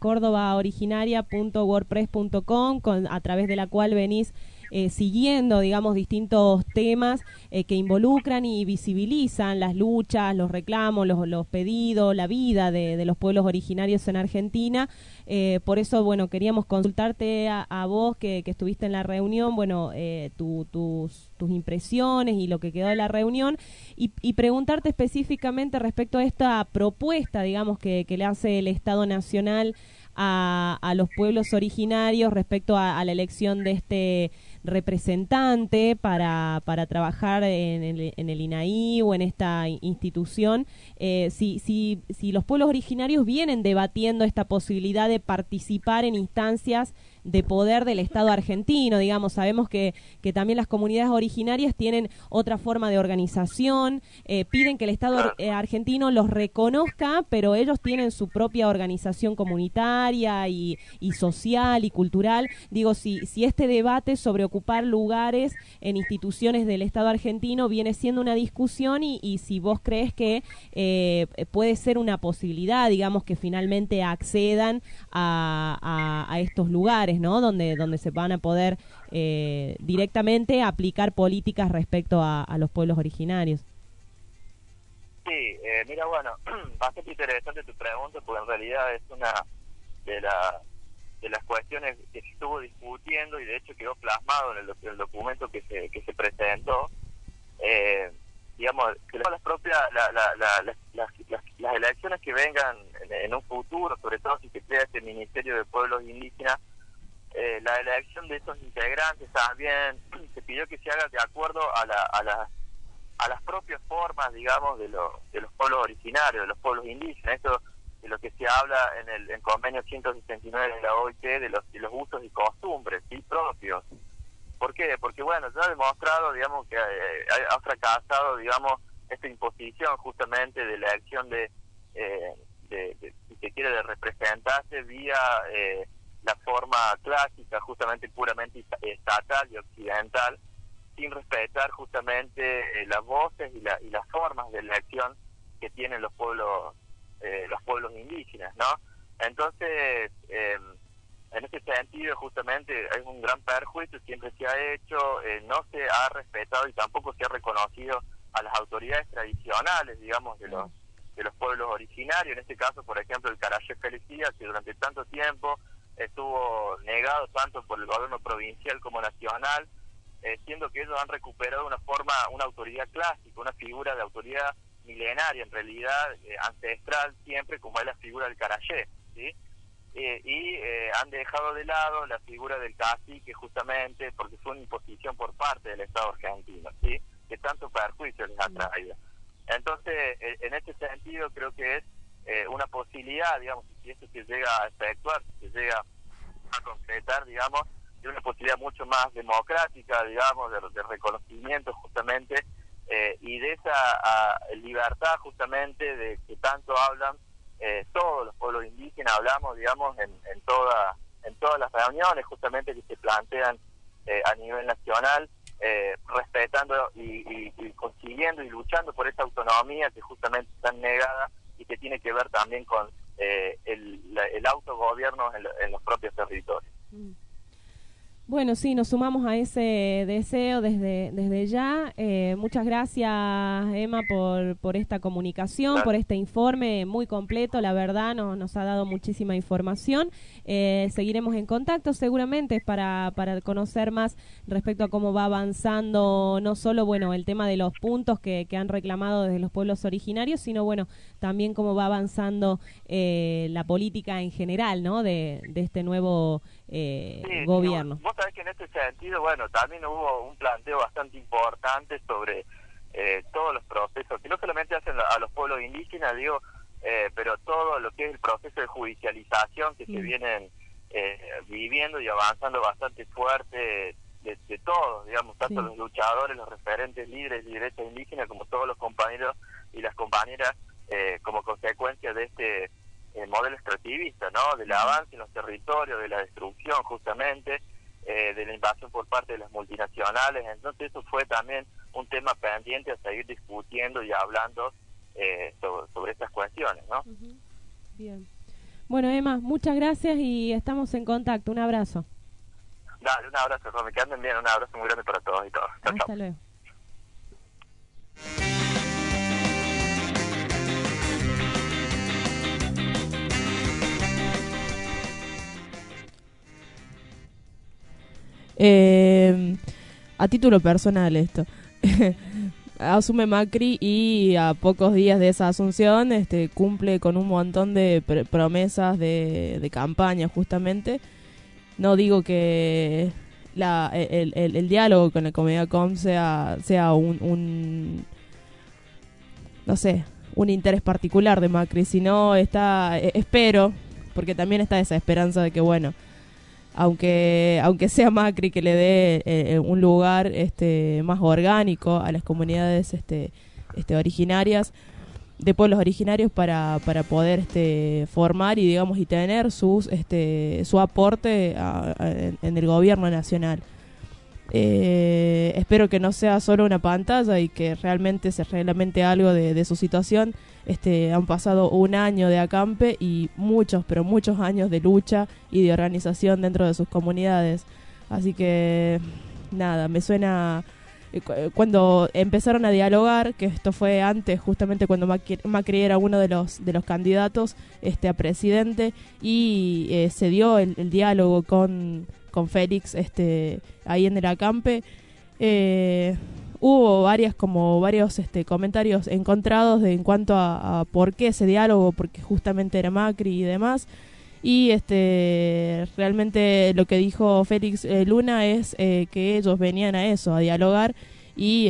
cordobaoriginaria.wordpress.com, a través de la cual venís siguiendo, digamos, distintos temas que involucran y visibilizan las luchas, los reclamos, los pedidos, la vida de los pueblos originarios en Argentina. Por eso, bueno, queríamos consultarte a vos que estuviste en la reunión, bueno, tus impresiones y lo que quedó de la reunión, y preguntarte específicamente respecto a esta propuesta, digamos, que le hace el Estado Nacional a los pueblos originarios respecto a la elección de este representante para trabajar en el INAI o en esta institución. Si los pueblos originarios vienen debatiendo esta posibilidad de participar en instancias de poder del Estado argentino, digamos, sabemos que también las comunidades originarias tienen otra forma de organización, piden que el Estado argentino los reconozca, pero ellos tienen su propia organización comunitaria y social y cultural. Digo, si este debate sobre ocupar lugares en instituciones del Estado argentino viene siendo una discusión, y si vos crees que puede ser una posibilidad, digamos, que finalmente accedan a estos lugares, ¿no? Donde se van a poder directamente aplicar políticas respecto a los pueblos originarios. Sí, mira, bueno, bastante interesante tu pregunta, porque en realidad es una de las cuestiones que se estuvo discutiendo, y de hecho quedó plasmado en el documento que se presentó. Digamos, que las propias las elecciones que vengan en un futuro, sobre todo si se crea este Ministerio de Pueblos Indígenas, la elección de estos integrantes también se pidió que se haga de acuerdo a las propias formas, digamos, de los pueblos originarios, de los pueblos indígenas. Esto de lo que se habla en el convenio 169 de la OIT, de los usos y costumbres, ¿sí?, propios. ¿Por qué? Porque, bueno, ya ha demostrado, digamos, que ha fracasado, digamos, esta imposición justamente de la elección si se quiere, de representarse vía la forma clásica, justamente puramente estatal y occidental, sin respetar justamente las voces y las formas de elección que tienen los pueblos indígenas, ¿no? Entonces, en ese sentido, justamente, es un gran perjuicio, siempre se ha hecho, no se ha respetado y tampoco se ha reconocido a las autoridades tradicionales, digamos, de los pueblos originarios, en este caso, por ejemplo, el Carayé Felicidad, que durante tanto tiempo estuvo negado tanto por el gobierno provincial como nacional, siendo que ellos han recuperado una autoridad clásica, una figura de autoridad milenaria, en realidad ancestral siempre, como es la figura del Carayé, ¿sí? Y han dejado de lado la figura del cacique, justamente porque fue una imposición por parte del Estado argentino, ¿sí? Que tanto perjuicio les ha traído. Entonces, en este sentido, creo que es una posibilidad, digamos, si esto se llega a efectuar, si se llega a concretar, digamos, de una posibilidad mucho más democrática, digamos, de reconocimiento justamente, y de esa libertad justamente de que tanto hablan todos los pueblos indígenas, hablamos, digamos, en todas las reuniones justamente que se plantean a nivel nacional, respetando y consiguiendo y luchando por esa autonomía que justamente está negada y que tiene que ver también con el autogobierno en los propios territorios. Bueno, sí, nos sumamos a ese deseo desde ya. Muchas gracias, Emma, por esta comunicación, por este informe muy completo. La verdad, nos ha dado muchísima información. Seguiremos en contacto seguramente para conocer más respecto a cómo va avanzando, no solo, bueno, el tema de los puntos que han reclamado desde los pueblos originarios, sino, bueno, también cómo va avanzando la política en general, ¿no?, de este nuevo gobierno. Vos sabés que en este sentido, bueno, también hubo un planteo bastante importante sobre todos los procesos, que no solamente hacen a los pueblos indígenas, digo, pero todo lo que es el proceso de judicialización que se vienen viviendo y avanzando bastante fuerte de todos, digamos, tanto los luchadores, los referentes líderes y derechos indígenas, como todos los compañeros y las compañeras, como consecuencia de este modelo extractivista, ¿no?, del avance en los territorios, de la destrucción justamente, de la invasión por parte de las multinacionales. Entonces eso fue también un tema pendiente a seguir discutiendo y hablando sobre estas cuestiones, ¿no? Bien. Bueno, Emma, muchas gracias y estamos en contacto. Un abrazo. Dale, un abrazo, Romy, que anden bien, un abrazo muy grande para todos y todas. Chao, hasta luego. A título personal esto. Asume Macri y a pocos días de esa asunción cumple con un montón de promesas de campaña justamente. No digo que el diálogo con la comunidad COM sea un no sé, un interés particular de Macri, sino espero, porque también está esa esperanza de que, bueno, aunque sea Macri que le dé un lugar más orgánico a las comunidades originarias, de pueblos originarios, para poder formar y, digamos, y tener su aporte en el gobierno nacional. Espero que no sea solo una pantalla y que realmente se reglamente algo de su situación. Han pasado un año de acampe y muchos años de lucha y de organización dentro de sus comunidades. Así que nada, me suena cuando empezaron a dialogar, que esto fue antes, justamente cuando Macri era uno de los candidatos a presidente, y se dio el diálogo con Félix ahí en el acampe. Hubo varios comentarios encontrados en cuanto a por qué ese diálogo, porque justamente era Macri y demás. Y realmente lo que dijo Félix Luna es que ellos venían a eso, a dialogar, y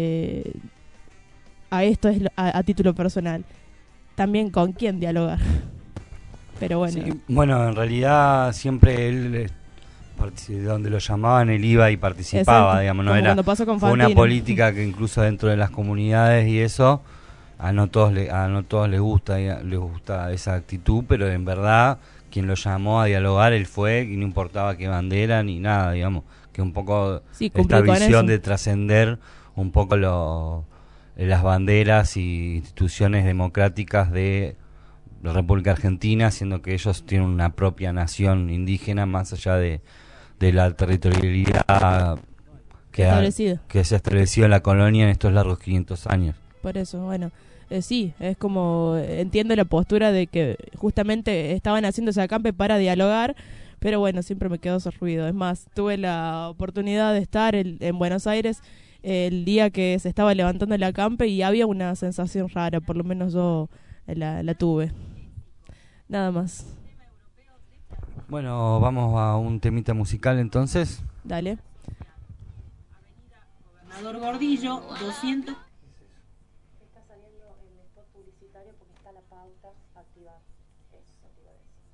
a esto es a título personal. También con quién dialogar. Pero bueno. Sí, bueno, en realidad siempre él, donde lo llamaban, él iba y participaba. Exacto. Digamos, no era, fue una política que incluso dentro de las comunidades y eso, a no todos les gusta esa actitud, pero en verdad quien lo llamó a dialogar él fue, y no importaba qué bandera ni nada, digamos, que un poco esta visión de trascender un poco las banderas y instituciones democráticas de la República Argentina, siendo que ellos tienen una propia nación indígena más allá de la territorialidad que se ha establecido en la colonia en estos largos 500 años. Por eso, bueno, sí, es como, entiendo la postura de que justamente estaban haciendo ese acampe para dialogar, pero bueno, siempre me quedó ese ruido. Es más, tuve la oportunidad de estar en Buenos Aires el día que se estaba levantando el acampe y había una sensación rara, por lo menos yo la tuve. Nada más. Bueno, vamos a un temita musical entonces. Dale. Gobernador Gordillo, 200. Está saliendo el spot publicitario porque está la pauta activada. Eso te iba a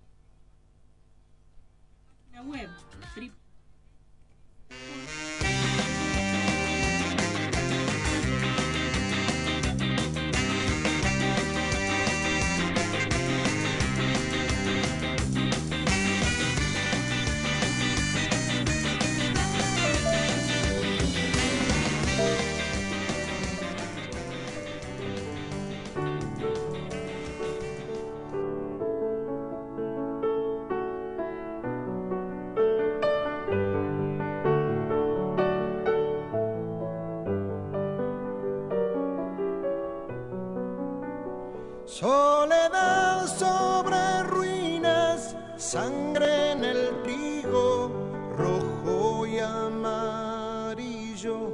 decir. La web. Soledad sobre ruinas, sangre en el trigo, rojo y amarillo,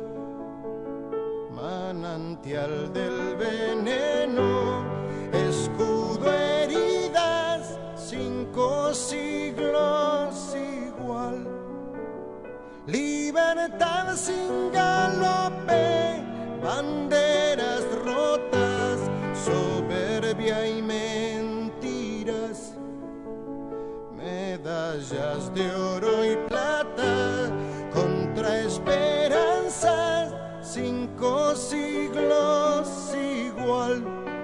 manantial del veneno, escudo, heridas, 5 siglos igual, libertad sin galope, banderas rotas, soberbia y mentiras, medallas de oro y plata, contra esperanzas, 5 siglos igual.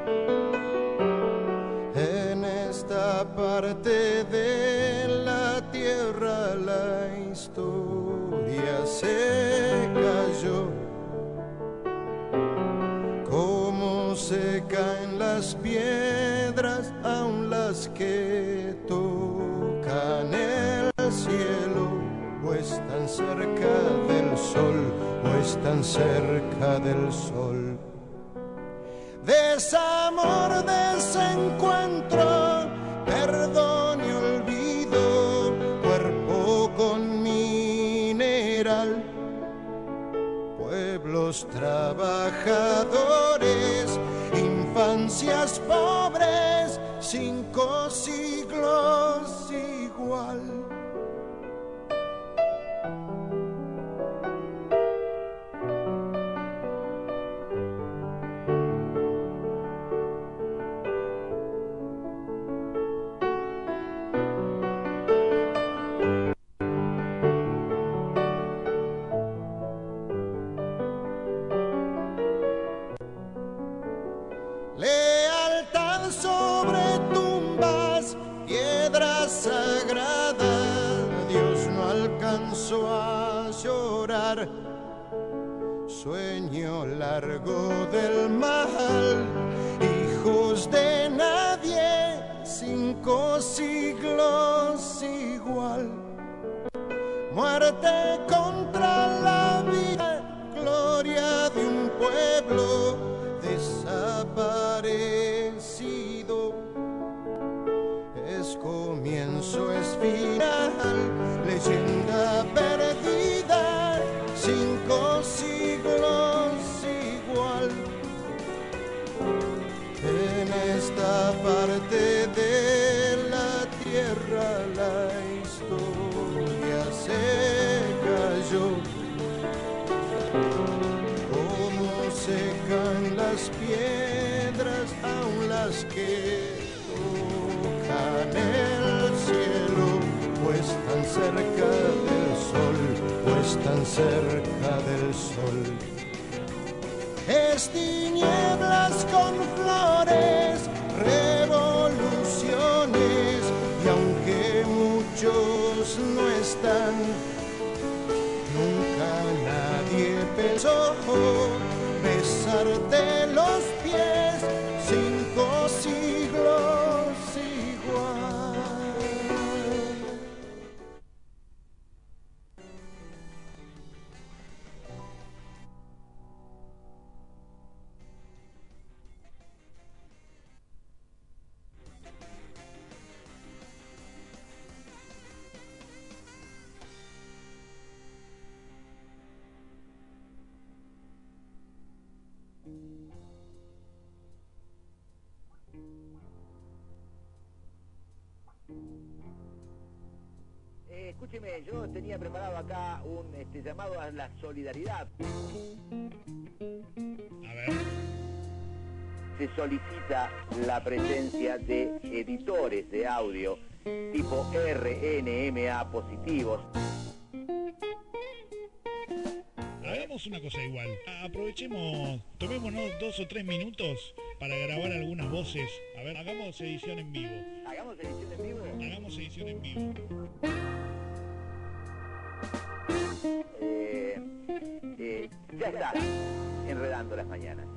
En esta parte de la tierra la historia se cayó, se caen las piedras, aun las que tocan el cielo, o están cerca del sol, o están cerca del sol. Desamor, desencuentro, perdón y olvido, cuerpo con mineral, pueblos trabajadores, infancias pobres, 5 siglos igual. Lealtad sobre tumbas, piedras sagradas, Dios no alcanzó a llorar. Sueño largo del mal, hijos de nadie, 5 siglos igual. Muerte contra la vida, gloria de un pueblo desaparecido. Es comienzo, es final, leyenda perdida, 5 siglos igual. En esta parte de la tierra la historia se cayó. Como se caen las piedras, aun las que tocan el cielo, o están cerca del sol, o están cerca del sol. Es tinieblas con flores, revoluciones, y aunque muchos no están, nunca nadie pensó besarte los pies, 5 siglos igual. escúcheme, yo tenía preparado acá un llamado a la solidaridad. A ver. Se solicita la presencia de editores de audio tipo RNMA positivos. Hagamos una cosa igual. Aprovechemos, tomémonos 2 o 3 minutos para grabar algunas voces. A ver, hagamos edición en vivo. ¿Hagamos edición en vivo? Hagamos edición en vivo. Ya está, enredando las mañanas.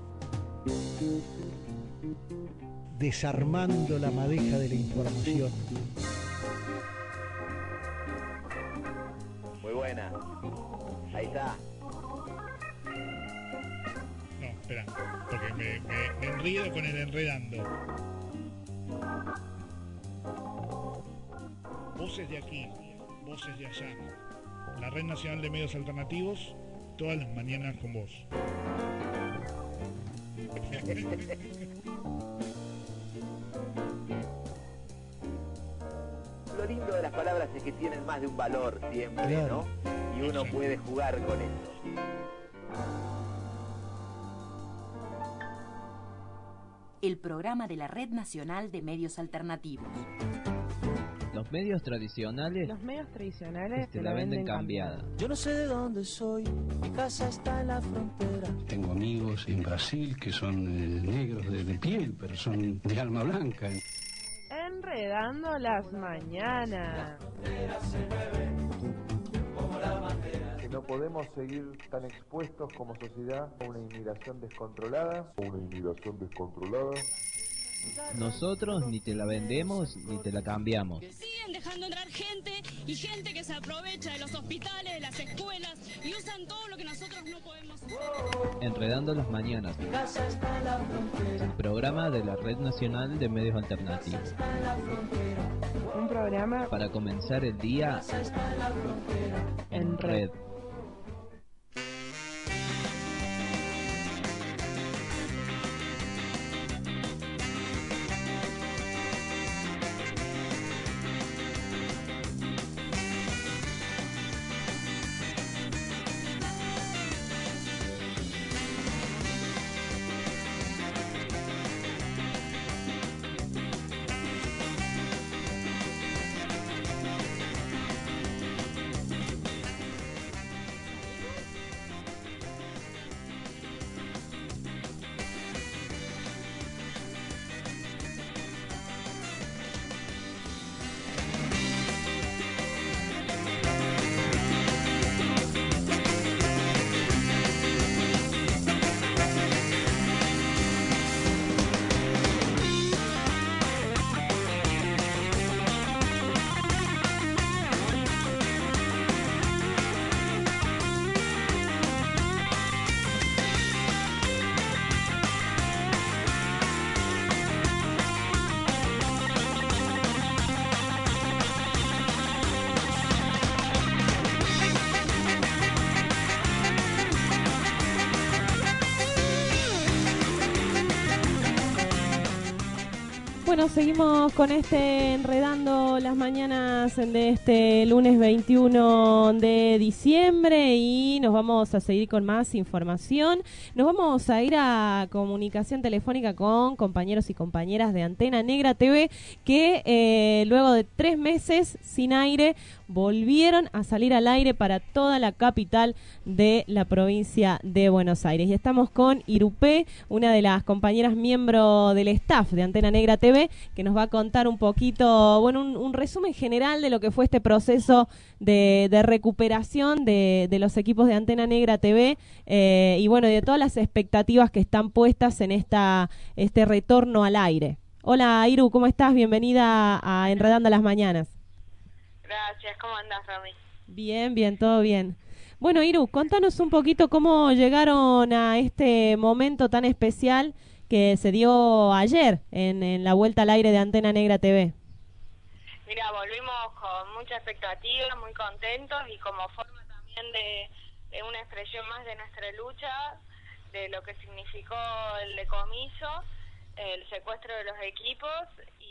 Desarmando la madeja de la información. Muy buena. Ahí está. No, espera, porque me enredo con el enredando. Voces de aquí, voces de allá. La Red Nacional de Medios Alternativos, todas las mañanas con vos. Lo lindo de las palabras es que tienen más de un valor siempre, claro, ¿no? Y uno puede jugar con eso. El programa de la Red Nacional de Medios Alternativos. Los medios tradicionales te la venden cambiada. Yo no sé de dónde soy, mi casa está en la frontera. Tengo amigos en Brasil que son negros de piel, pero son de alma blanca. Enredando las mañanas. Que no podemos seguir tan expuestos como sociedad a una inmigración descontrolada. Nosotros ni te la vendemos ni te la cambiamos. Siguen dejando entrar gente y gente que se aprovecha de los hospitales, de las escuelas y usan todo lo que nosotros no podemos hacer. Enredando las mañanas. El programa de la Red Nacional de Medios Alternativos. Un programa para comenzar el día en red. Bueno, seguimos con enredando las mañanas de este lunes 21 de diciembre y nos vamos a seguir con más información. Nos vamos a ir a comunicación telefónica con compañeros y compañeras de Antena Negra TV que luego de 3 meses sin aire volvieron a salir al aire para toda la capital de la provincia de Buenos Aires. Y estamos con Irupé, una de las compañeras miembro del staff de Antena Negra TV, que nos va a contar un poquito, bueno, un resumen general de lo que fue este proceso de recuperación de los equipos de Antena Negra TV y bueno, de todas las expectativas que están puestas en este retorno al aire. Hola Iru, ¿cómo estás? Bienvenida a Enredando las Mañanas. Gracias, ¿cómo andás, Rami? Bien, bien, todo bien. Bueno, Iru, contanos un poquito cómo llegaron a este momento tan especial que se dio ayer en la vuelta al aire de Antena Negra TV. Mira, volvimos con mucha expectativa, muy contentos y como forma también de una expresión más de nuestra lucha, de lo que significó el decomiso, el secuestro de los equipos y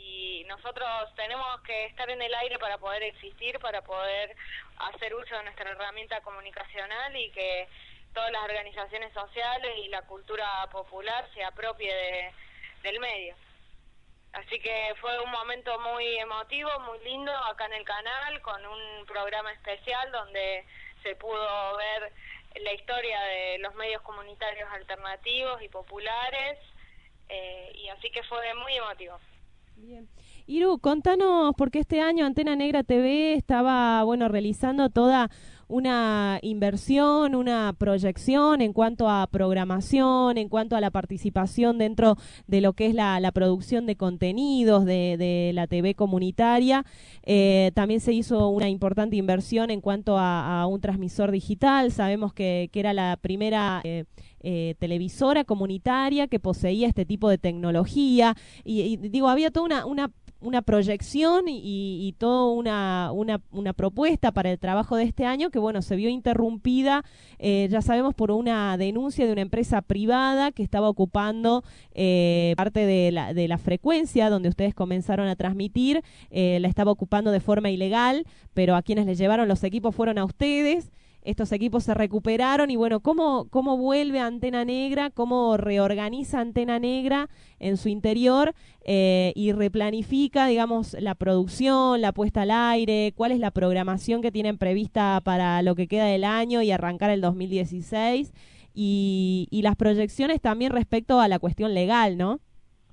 y nosotros tenemos que estar en el aire para poder existir, para poder hacer uso de nuestra herramienta comunicacional y que todas las organizaciones sociales y la cultura popular se apropie del medio. Así que fue un momento muy emotivo, muy lindo acá en el canal, con un programa especial donde se pudo ver la historia de los medios comunitarios alternativos y populares, y así que fue muy emotivo. Bien. Iru, contanos, porque este año Antena Negra TV estaba, realizando toda una inversión, una proyección en cuanto a programación, en cuanto a la participación dentro de lo que es la producción de contenidos de la TV comunitaria. También se hizo una importante inversión en cuanto a un transmisor digital. Sabemos que era la primera televisora comunitaria que poseía este tipo de tecnología y digo, había toda una proyección y toda una propuesta para el trabajo de este año que, se vio interrumpida, ya sabemos, por una denuncia de una empresa privada que estaba ocupando parte de la frecuencia donde ustedes comenzaron a transmitir, la estaba ocupando de forma ilegal, pero a quienes les llevaron los equipos fueron a ustedes. Estos equipos se recuperaron y ¿cómo vuelve Antena Negra? ¿Cómo reorganiza Antena Negra en su interior y replanifica, digamos, la producción, la puesta al aire? ¿Cuál es la programación que tienen prevista para lo que queda del año y arrancar el 2016? Y las proyecciones también respecto a la cuestión legal, ¿no?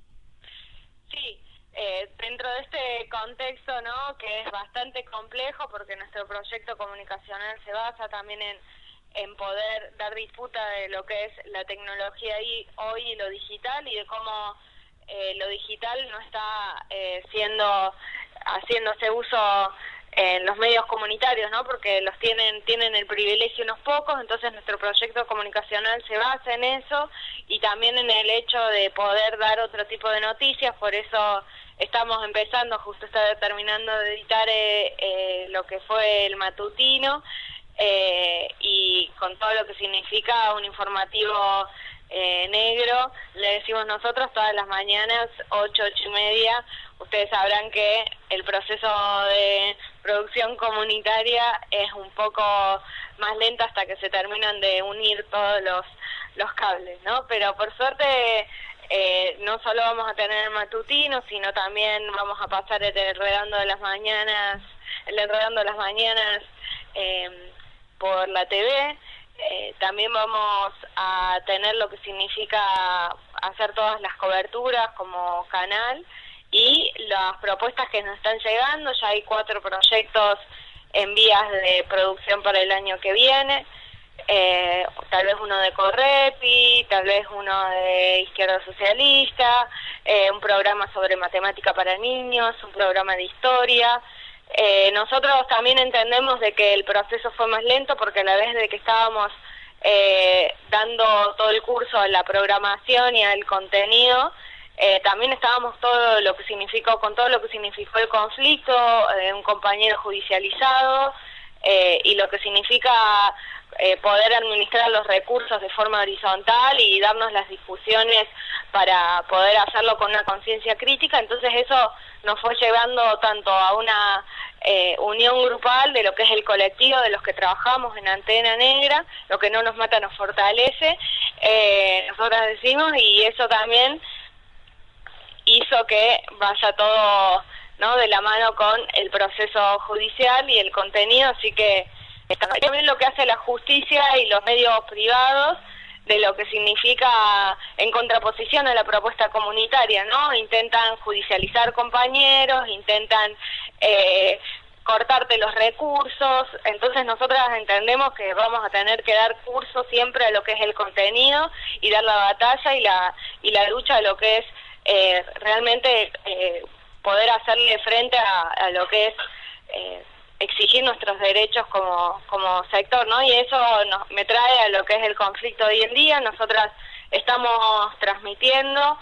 Sí. Dentro de este contexto, ¿no?, que es bastante complejo porque nuestro proyecto comunicacional se basa también en poder dar disputa de lo que es la tecnología hoy y lo digital, y de cómo lo digital no está haciéndose uso en los medios comunitarios, ¿no?, porque los tienen el privilegio unos pocos. Entonces nuestro proyecto comunicacional se basa en eso y también en el hecho de poder dar otro tipo de noticias. Por eso estamos empezando, justo está terminando de editar lo que fue el matutino, y con todo lo que significa un informativo negro, le decimos nosotros, todas las mañanas, 8:30. Ustedes sabrán que el proceso de producción comunitaria es un poco más lento hasta que se terminan de unir todos los cables, ¿no? Pero por suerte no solo vamos a tener el matutino, sino también vamos a pasar el Enredando las Mañanas por la TV. También vamos a tener lo que significa hacer todas las coberturas como canal, y las propuestas que nos están llegando, ya hay 4 proyectos en vías de producción para el año que viene, tal vez uno de Correpi, tal vez uno de Izquierda Socialista, un programa sobre matemática para niños, un programa de historia. Nosotros también entendemos de que el proceso fue más lento porque a la vez de que estábamos dando todo el curso a la programación y al contenido, también estábamos con todo lo que significó el conflicto, un compañero judicializado, y lo que significa poder administrar los recursos de forma horizontal y darnos las discusiones para poder hacerlo con una conciencia crítica. Entonces eso nos fue llevando tanto a una unión grupal de lo que es el colectivo de los que trabajamos en Antena Negra, lo que no nos mata nos fortalece, nosotras decimos, y eso también hizo que vaya todo, ¿no?, de la mano con el proceso judicial y el contenido. Así que también lo que hace la justicia y los medios privados, de lo que significa en contraposición a la propuesta comunitaria, ¿no? Intentan judicializar compañeros, intentan cortarte los recursos. Entonces nosotras entendemos que vamos a tener que dar curso siempre a lo que es el contenido y dar la batalla y la lucha a lo que es realmente poder hacerle frente a lo que es exigir nuestros derechos como sector, ¿no? Y eso me trae a lo que es el conflicto hoy en día. Nosotras estamos transmitiendo,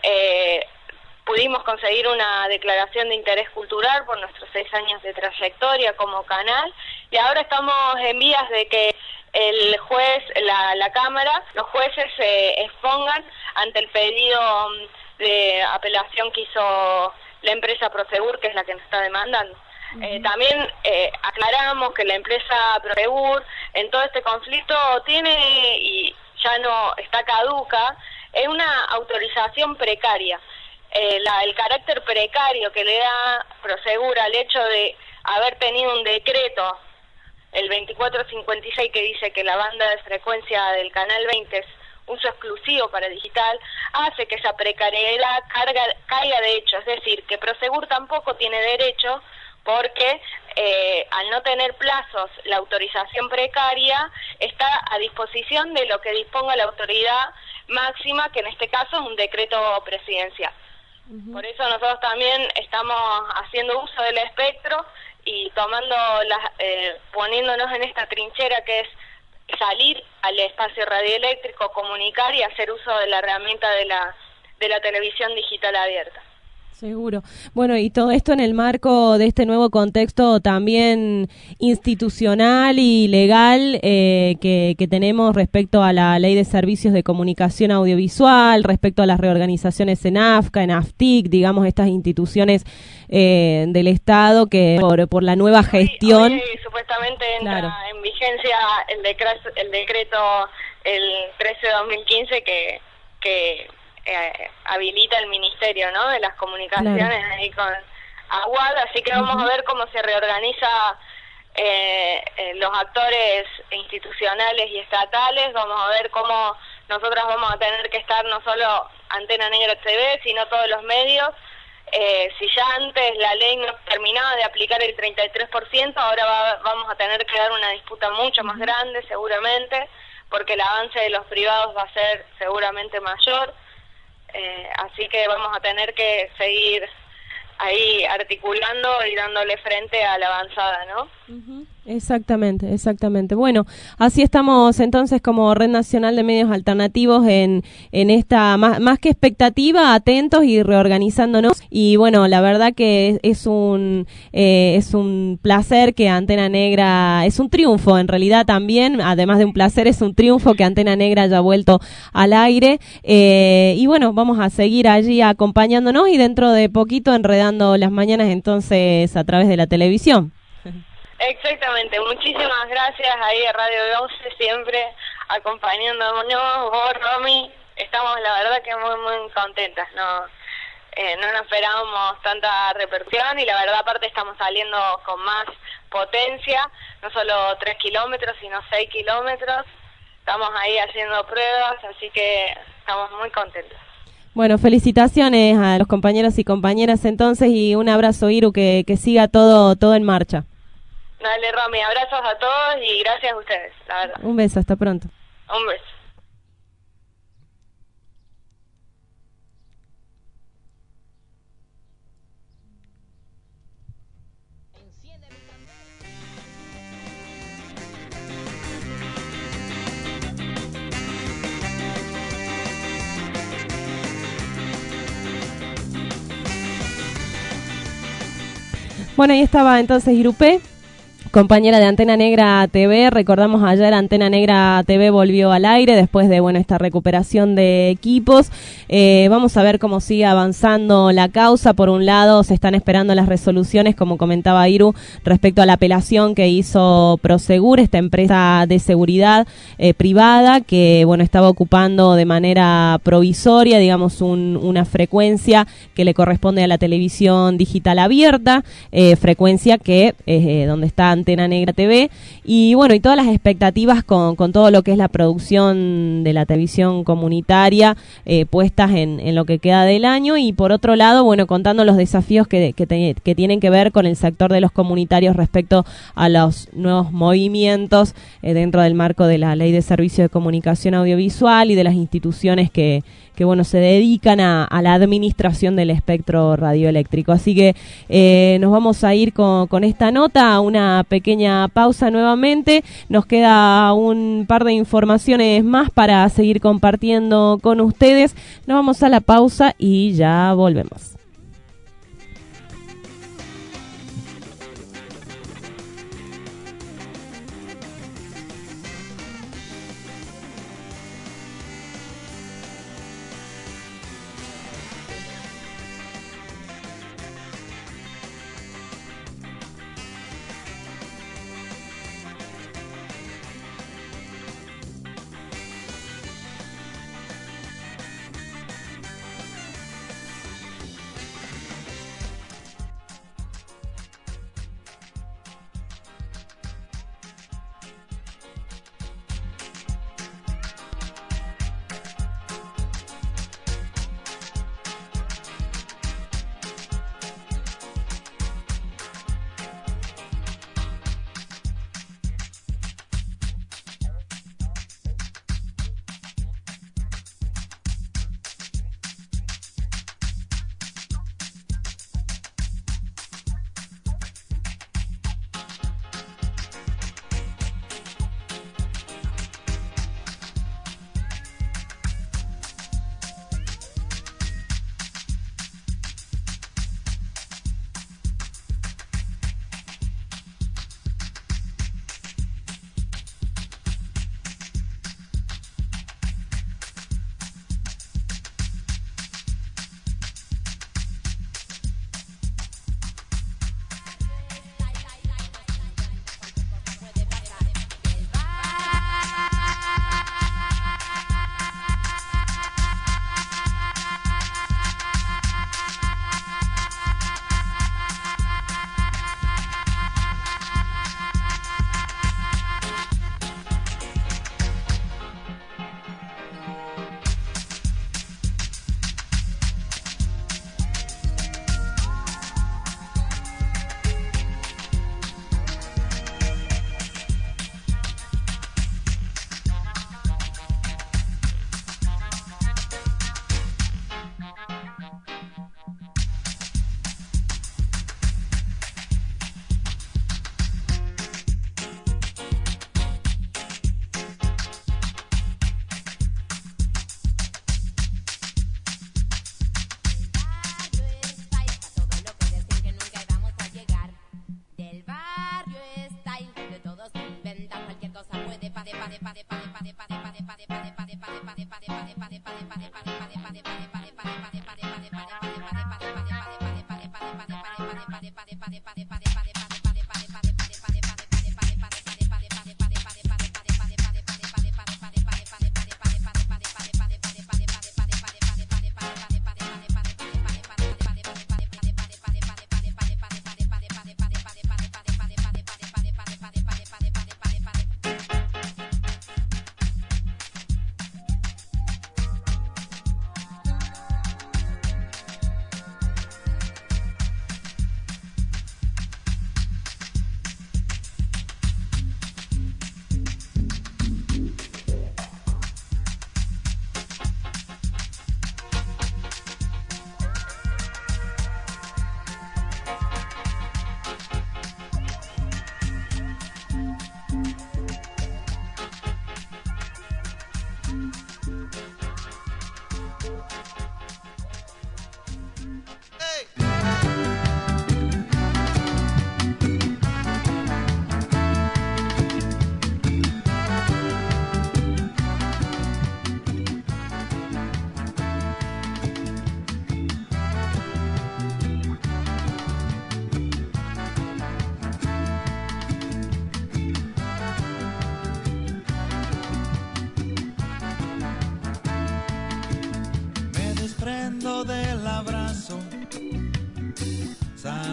pudimos conseguir una declaración de interés cultural por nuestros 6 años de trayectoria como canal, y ahora estamos en vías de que el juez, la Cámara, los jueces se expongan ante el pedido de apelación que hizo la empresa Prosegur, que es la que nos está demandando. También aclaramos que la empresa Prosegur en todo este conflicto tiene, y ya no está caduca, es una autorización precaria. El carácter precario que le da Prosegur al hecho de haber tenido un decreto, el 2456, que dice que la banda de frecuencia del canal 20 es uso exclusivo para digital, hace que esa precariedad caiga de hecho. Es decir, que Prosegur tampoco tiene derecho, porque al no tener plazos, la autorización precaria está a disposición de lo que disponga la autoridad máxima, que en este caso es un decreto presidencial. Por eso nosotros también estamos haciendo uso del espectro y poniéndonos en esta trinchera que es salir al espacio radioeléctrico, comunicar y hacer uso de la herramienta de la televisión digital abierta. Seguro. Bueno, y todo esto en el marco de este nuevo contexto también institucional y legal que tenemos respecto a la Ley de Servicios de Comunicación Audiovisual, respecto a las reorganizaciones en AFCA, en AFTIC, digamos, estas instituciones del Estado que por la nueva gestión... Hoy supuestamente entra en vigencia el decreto el 13/2015 que habilita el Ministerio, ¿no?, de las Comunicaciones, ahí con Aguad, así que vamos a ver cómo se reorganiza los actores institucionales y estatales. Vamos a ver cómo nosotras vamos a tener que estar no solo Antena Negra TV, sino todos los medios. Si ya antes la ley no terminaba de aplicar el 33%, ahora vamos a tener que dar una disputa mucho más grande seguramente, porque el avance de los privados va a ser seguramente mayor. Así que vamos a tener que seguir ahí articulando y dándole frente a la avanzada, ¿no? Exactamente, exactamente. Bueno, así estamos entonces como Red Nacional de Medios Alternativos en esta, más que expectativa, atentos y reorganizándonos. Y bueno, la verdad que es un placer que Antena Negra, es un triunfo en realidad también, además de un placer, es un triunfo que Antena Negra haya vuelto al aire. Y bueno, vamos a seguir allí acompañándonos y dentro de poquito enredando las mañanas entonces a través de la televisión. Exactamente, muchísimas gracias ahí a Radio 12, siempre acompañándonos, vos, Romy, estamos la verdad que muy contentas, no nos esperábamos tanta repercusión y la verdad aparte estamos saliendo con más potencia, no solo 3 kilómetros sino 6 kilómetros, estamos ahí haciendo pruebas, así que estamos muy contentos. Bueno, felicitaciones a los compañeros y compañeras entonces y un abrazo, Iru, que siga todo en marcha. Dale, Romy, abrazos a todos y gracias a ustedes, la verdad. Un beso, hasta pronto. Un beso. Bueno, ahí estaba entonces Irupé, compañera de Antena Negra TV. Recordamos ayer Antena Negra TV volvió al aire después de esta recuperación de equipos. Vamos a ver cómo sigue avanzando la causa. Por un lado se están esperando las resoluciones, como comentaba Iru, respecto a la apelación que hizo Prosegur, esta empresa de seguridad privada que estaba ocupando de manera provisoria, digamos, una frecuencia que le corresponde a la televisión digital abierta, frecuencia que donde está Antena Negra TV, y y todas las expectativas con todo lo que es la producción de la televisión comunitaria puestas en lo que queda del año, y por otro lado, contando los desafíos que tienen que ver con el sector de los comunitarios respecto a los nuevos movimientos dentro del marco de la Ley de Servicios de Comunicación Audiovisual y de las instituciones que se dedican a la administración del espectro radioeléctrico. Así que nos vamos a ir con esta nota a una pequeña pausa nuevamente. Nos queda un par de informaciones más para seguir compartiendo con ustedes. Nos vamos a la pausa y ya volvemos.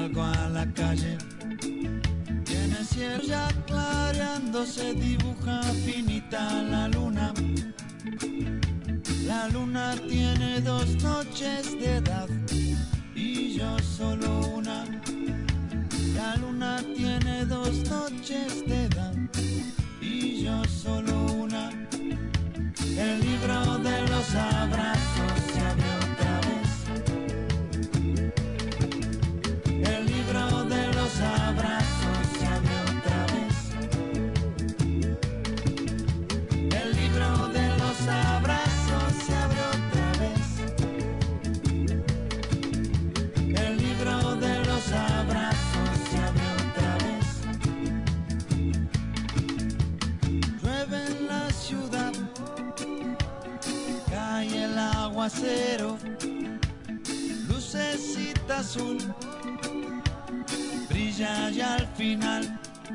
salgo a la calle. Tiene cielo ya clareando, se dibuja finita la luna. La luna tiene 2 noches de edad y yo solo una. La luna tiene 2 noches de edad y yo solo una. El libro de los abrazos se abrió otra vez. El libro de los abrazos se abrió otra vez. El libro de los abrazos se abrió otra vez. El libro de los abrazos se abrió otra vez. Llueve en la ciudad, cae el aguacero, lucecita azul, brilla ya al final.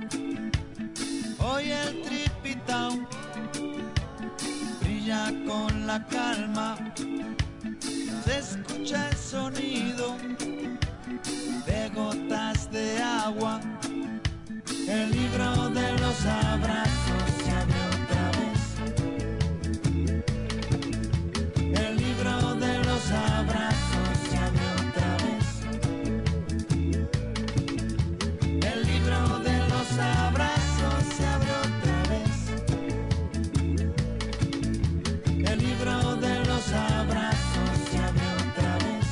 Hoy el tripitao brilla con la calma, se escucha el sonido de gotas de agua. El libro de los abrazos se abrió otra vez. El libro de los abrazos se abrió otra vez. El libro de los abrazos se abrió otra vez. El libro de los abrazos se abrió otra vez.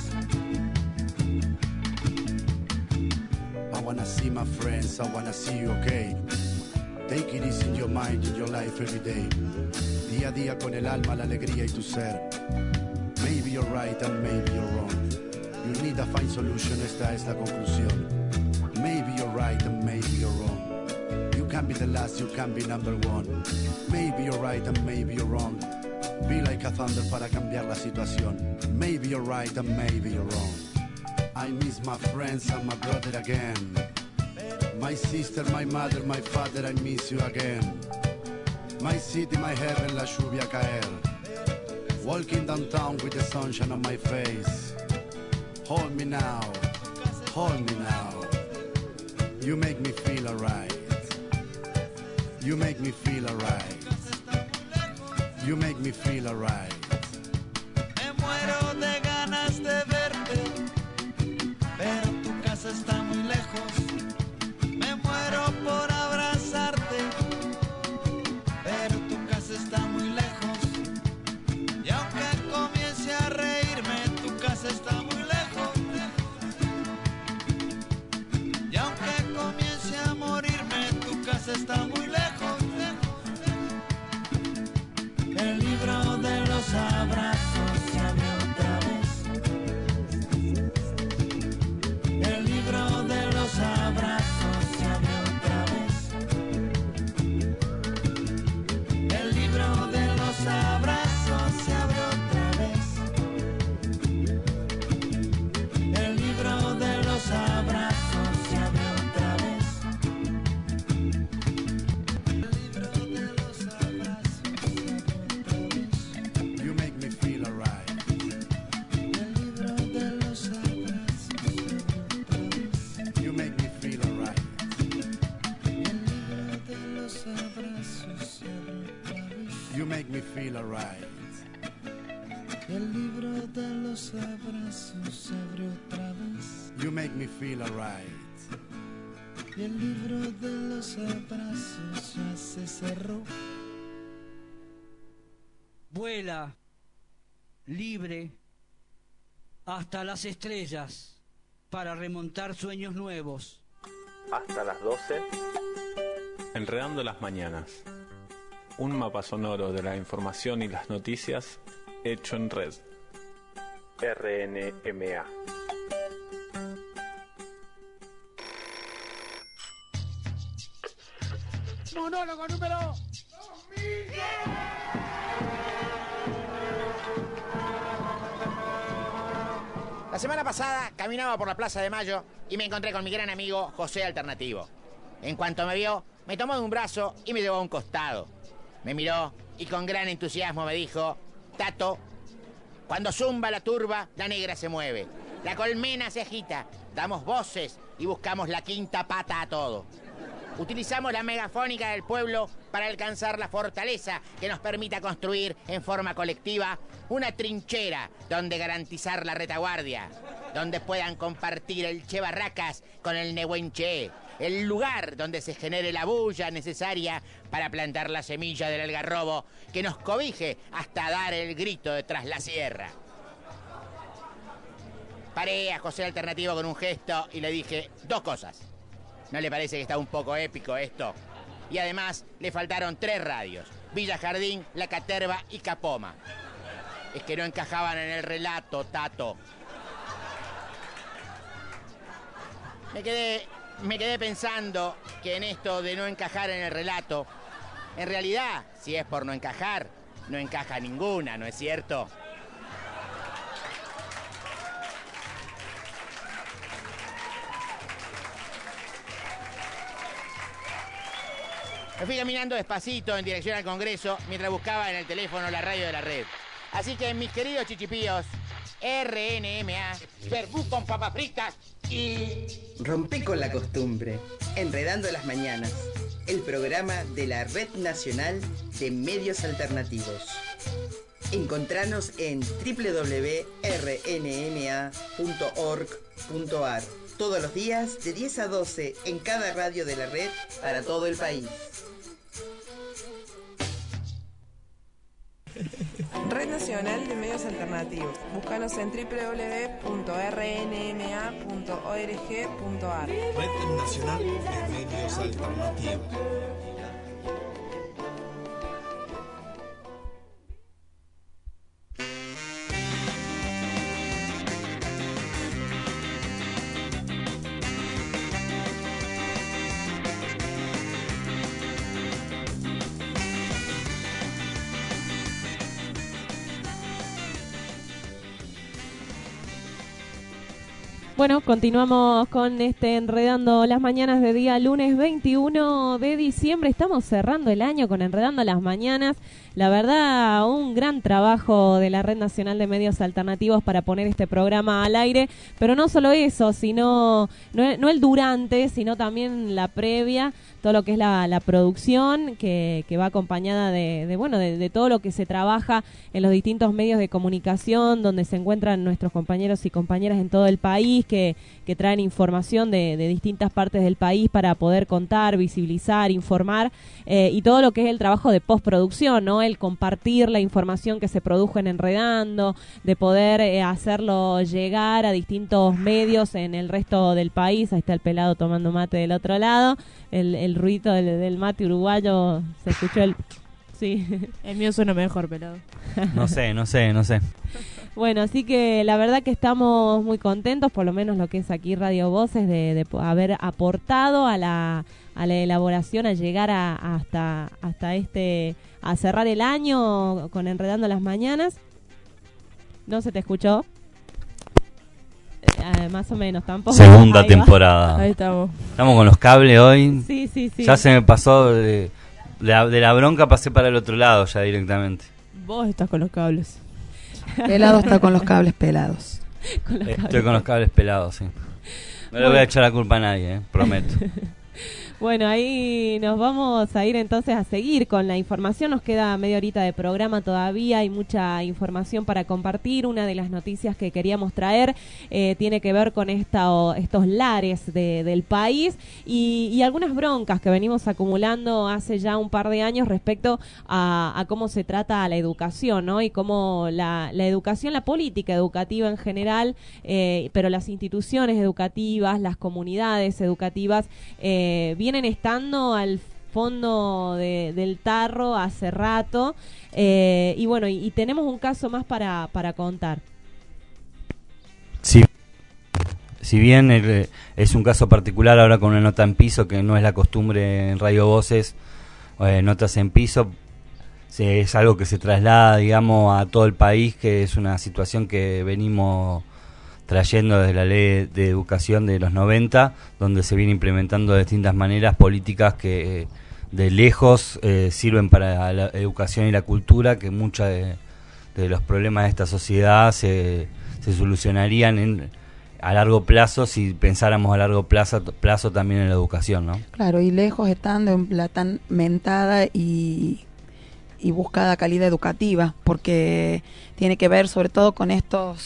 I wanna see my friends, I wanna see you okay. Take it easy in your mind, in your life every day. Día a día con el alma, la alegría y tu ser. Maybe you're right and maybe you're wrong. You need a fine solution, esta es la conclusión. Maybe you're right and maybe you're wrong. You can be the last, you can be number one. Maybe you're right and maybe you're wrong. Be like a thunder para cambiar la situación. Maybe you're right and maybe you're wrong. I miss my friends and my brother again. My sister, my mother, my father, I miss you again. My city, my heaven, la lluvia caer. Walking downtown with the sunshine on my face. Hold me now, hold me now. You make me feel alright. You make me feel alright. You make me feel alright. Me muero de ganas de verte, pero tu casa está muy lejos. Me muero por abrazarte, pero tu casa está muy lejos. Y aunque comience a reírme, tu casa está muy lejos. Y aunque comience a morirme, tu casa está muy lejos. El libro de los abrazos se abrió otra vez. El libro de los abrazos se abrió otra vez. El libro de los abrazos se abrió otra vez. El libro de los abrazos se abrió otra vez. El libro de los abrazos se abrió otra vez. You make me feel alright. El libro de los abrazos se abrió otra vez. You make me feel alright. El libro de los abrazos se abrió otra vez. You make me feel alright. El libro de los abrazos se abrió otra vez. You make me feel alright. Y el libro de los abrazos ya se cerró. Vuela, libre, hasta las estrellas, para remontar sueños nuevos. Hasta las 12. Enredando las mañanas. Un mapa sonoro de la información y las noticias hecho en red. RNMA. Monólogo número 2000. La semana pasada caminaba por la Plaza de Mayo y me encontré con mi gran amigo José Alternativo. En cuanto me vio, me tomó de un brazo y me llevó a un costado. Me miró y con gran entusiasmo me dijo: Tato, cuando zumba la turba, la negra se mueve. La colmena se agita, damos voces y buscamos la quinta pata a todo. Utilizamos la megafónica del pueblo para alcanzar la fortaleza que nos permita construir en forma colectiva una trinchera donde garantizar la retaguardia, donde puedan compartir el Che Barracas con el Nehuenche, el lugar donde se genere la bulla necesaria para plantar la semilla del algarrobo que nos cobije hasta dar el grito de tras la sierra. Paré a José Alternativo con un gesto y le dije 2 cosas. ¿No le parece que está un poco épico esto? Y además le faltaron 3 radios: Villa Jardín, La Caterva y Capoma. Es que no encajaban en el relato, Tato. Me quedé pensando que en esto de no encajar en el relato, en realidad, si es por no encajar, no encaja ninguna, ¿no es cierto? Me fui caminando despacito en dirección al Congreso mientras buscaba en el teléfono la radio de la red. Así que, mis queridos chichipíos, RNMA, verbú con papas fritas y... Rompé con la costumbre, Enredando las Mañanas, el programa de la Red Nacional de Medios Alternativos. Encontranos en www.rnma.org.ar todos los días de 10 a 12 en cada radio de la red para todo el país. Red Nacional de Medios Alternativos. Búscanos en www.rnma.org.ar. Red Nacional de Medios Alternativos. Bueno, continuamos con Enredando las Mañanas de día lunes 21 de diciembre. Estamos cerrando el año con Enredando las Mañanas. La verdad, un gran trabajo de la Red Nacional de Medios Alternativos para poner este programa al aire. Pero no solo eso, sino no el durante, sino también la previa, todo lo que es la producción, que va acompañada de todo lo que se trabaja en los distintos medios de comunicación, donde se encuentran nuestros compañeros y compañeras en todo el país, que traen información de distintas partes del país para poder contar, visibilizar, informar, y todo lo que es el trabajo de postproducción, ¿no? El compartir la información que se produjo en Enredando, de poder hacerlo llegar a distintos medios en el resto del país. Ahí está el pelado tomando mate del otro lado, el ruido del mate uruguayo, se escuchó el... Sí. El mío suena mejor, pelado. No sé. Bueno, así que la verdad que estamos muy contentos, por lo menos lo que es aquí Radio Voces, de haber aportado a la elaboración, a llegar hasta a cerrar el año con Enredando las Mañanas. ¿No se te escuchó? Más o menos, tampoco. Segunda Ahí temporada. Ahí estamos. Estamos con los cables hoy. Sí. Ya se me pasó de la bronca, pasé para el otro lado ya directamente. Vos estás con los cables. Pelado está con los cables pelados. Estoy con los cables pelados, sí. No le voy a echar la culpa a nadie, prometo. Bueno, ahí nos vamos a ir entonces a seguir con la información. Nos queda media horita de programa todavía, hay mucha información para compartir. Una de las noticias que queríamos traer tiene que ver con estos lares del país y algunas broncas que venimos acumulando hace ya un par de años respecto a cómo se trata a la educación, ¿no? Y cómo la educación, la política educativa en general, pero las instituciones educativas, las comunidades educativas, vienen estando al fondo del tarro hace rato, y bueno, y tenemos un caso más para contar. Sí. Si bien es un caso particular ahora con una nota en piso, que no es la costumbre en Radio Voces, notas en piso, es algo que se traslada, digamos, a todo el país, que es una situación que venimos trayendo desde la ley de educación de los 90, donde se viene implementando de distintas maneras políticas que de lejos sirven para la educación y la cultura, que muchos de los problemas de esta sociedad se solucionarían a largo plazo, si pensáramos a largo plazo también en la educación, ¿no? Claro, y lejos están de la tan mentada y buscada calidad educativa, porque tiene que ver sobre todo con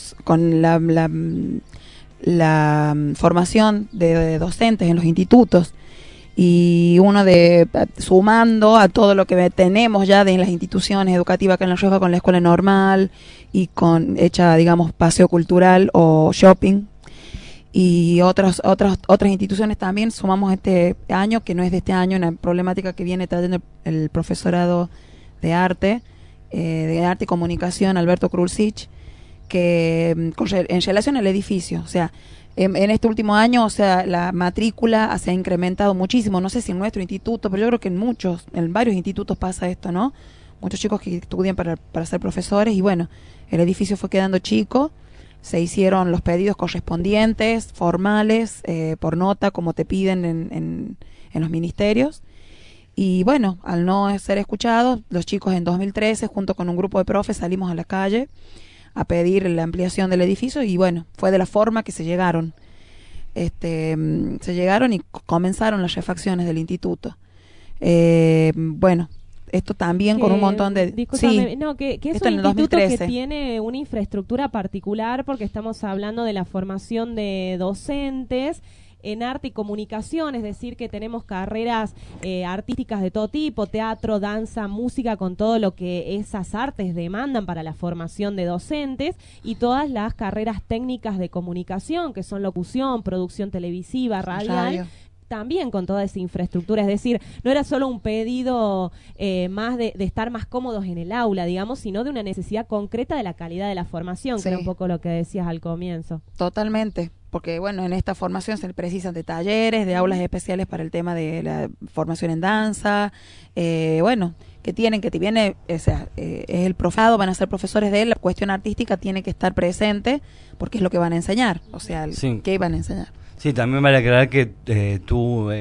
la formación de docentes en los institutos, y uno sumando a todo lo que tenemos ya de las instituciones educativas acá en La Rioja, con la escuela normal y con hecha, digamos, paseo cultural o shopping, y otras instituciones también. Sumamos este año, que no es de este año, una problemática que viene trayendo el profesorado de arte y comunicación, Alberto Krulsich, que en relación al edificio, o sea, en este último año, o sea, la matrícula se ha incrementado muchísimo. No sé si en nuestro instituto, pero yo creo que en varios institutos pasa esto, ¿no? Muchos chicos que estudian para ser profesores, y bueno, el edificio fue quedando chico. Se hicieron los pedidos correspondientes, formales, por nota, como te piden en los ministerios. Y bueno, al no ser escuchados, los chicos en 2013, junto con un grupo de profes, salimos a la calle a pedir la ampliación del edificio, y bueno, fue de la forma que se llegaron. Se llegaron y comenzaron las refacciones del instituto. Bueno, esto también con un montón de... Discúlpame, no, que es un instituto que tiene una infraestructura particular, porque estamos hablando de la formación de docentes en arte y comunicación, es decir, que tenemos carreras artísticas de todo tipo, teatro, danza, música, con todo lo que esas artes demandan para la formación de docentes, y todas las carreras técnicas de comunicación, que son locución, producción televisiva, radial, también con toda esa infraestructura. Es decir, no era solo un pedido más de estar más cómodos en el aula, digamos, sino de una necesidad concreta de la calidad de la formación, que era un poco lo que decías al comienzo. Totalmente, porque bueno, en esta formación se precisan de talleres, de aulas especiales para el tema de la formación en danza, bueno, que viene, o sea, es el profado, van a ser profesores de él, la cuestión artística tiene que estar presente, porque es lo que van a enseñar, o sea, ¿qué van a enseñar? Sí, también vale aclarar que tú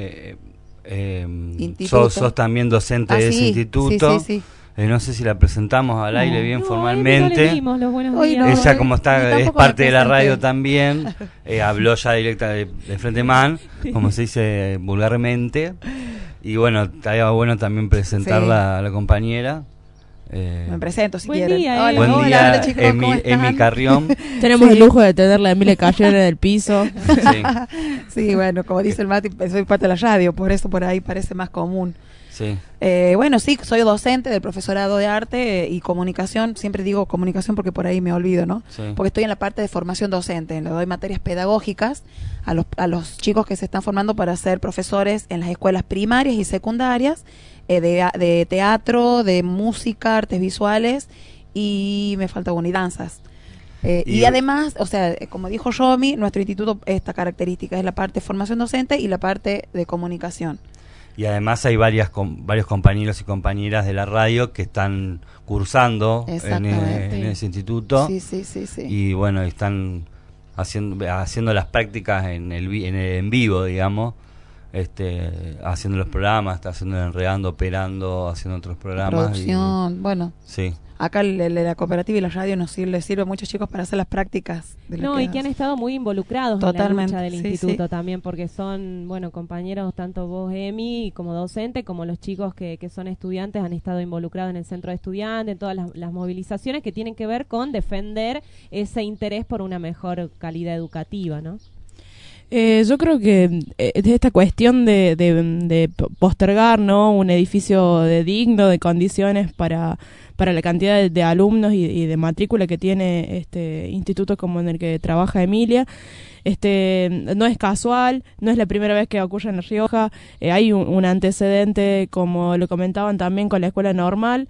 sos también docente de ese instituto. Sí. No sé si la presentamos al aire bien formalmente. No le dimos los buenos días. Ella, como es parte de la radio también, habló ya directa de frente man, como se dice vulgarmente. Y bueno, estaría bueno también presentarla a la compañera. Me presento si buen quieren. Día, buen día, hola, chicos, Emi Carrión. Tenemos el lujo de tenerla a Emilia Carrión en el piso. Sí, bueno, como dice el Mati, soy parte de la radio, por eso por ahí parece más común. Sí. Bueno, sí, soy docente del profesorado de arte y comunicación. Siempre digo comunicación porque por ahí me olvido, ¿no? Sí. Porque estoy en la parte de formación docente. Le doy materias pedagógicas a los chicos que se están formando para ser profesores en las escuelas primarias y secundarias, de teatro, de música, artes visuales, y me falta y danzas. Y además, o sea, como dijo Romy, nuestro instituto, esta característica es la parte de formación docente y la parte de comunicación. Y además hay varios compañeros y compañeras de la radio que están cursando en ese instituto. Sí. Y bueno, están haciendo las prácticas en vivo, digamos. Haciendo los programas, haciendo Enredando, operando, haciendo otros programas. Producción, bueno. Sí. Acá la cooperativa y la radio les sirve a muchos chicos para hacer las prácticas. Que han estado muy involucrados en la lucha del instituto también, porque son, bueno, compañeros, tanto vos, Emi, como docente, como los chicos que son estudiantes, han estado involucrados en el centro de estudiantes, en todas las movilizaciones que tienen que ver con defender ese interés por una mejor calidad educativa, ¿no? Yo creo que esta cuestión de postergar, ¿no?, un edificio digno, de condiciones para la cantidad de alumnos y de matrícula que tiene este instituto como en el que trabaja Emilia, no es casual, no es la primera vez que ocurre en La Rioja. Hay un antecedente, como lo comentaban también, con la escuela normal,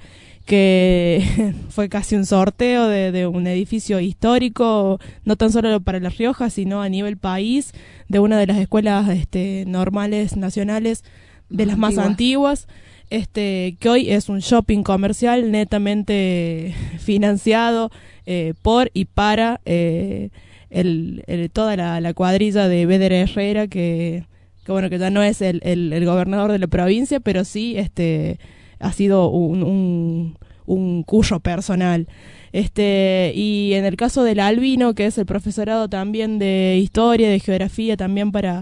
que fue casi un sorteo de un edificio histórico, no tan solo para La Rioja, sino a nivel país, de una de las escuelas normales nacionales, de las más antiguas, que hoy es un shopping comercial netamente financiado por y para toda la cuadrilla de Beder Herrera, que bueno, que ya no es el gobernador de la provincia, pero sí ha sido un un curso personal. Y en el caso del Albino, que es el profesorado también de historia, de geografía, también para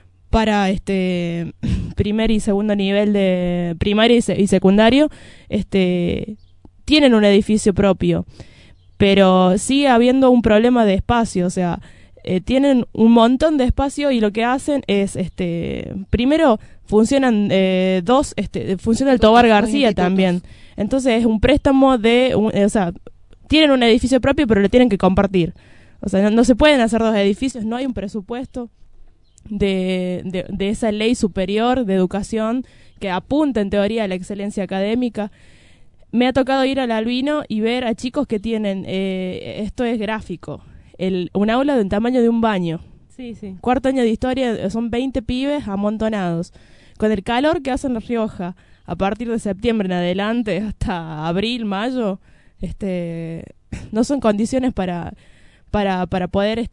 primer y segundo nivel de primaria y secundario, tienen un edificio propio, pero sigue habiendo un problema de espacio. O sea, tienen un montón de espacio y lo que hacen es, primero funcionan funciona el Tobar García también. Entonces es un préstamo tienen un edificio propio, pero lo tienen que compartir. O sea, no se pueden hacer dos edificios, no hay un presupuesto de esa ley superior de educación que apunta en teoría a la excelencia académica. Me ha tocado ir al Albino y ver a chicos que tienen, esto es gráfico, un aula del tamaño de un baño. Sí, sí. Cuarto año de historia, son 20 pibes amontonados. Con el calor que hace en La Rioja, a partir de septiembre en adelante hasta abril, mayo, no son condiciones para poder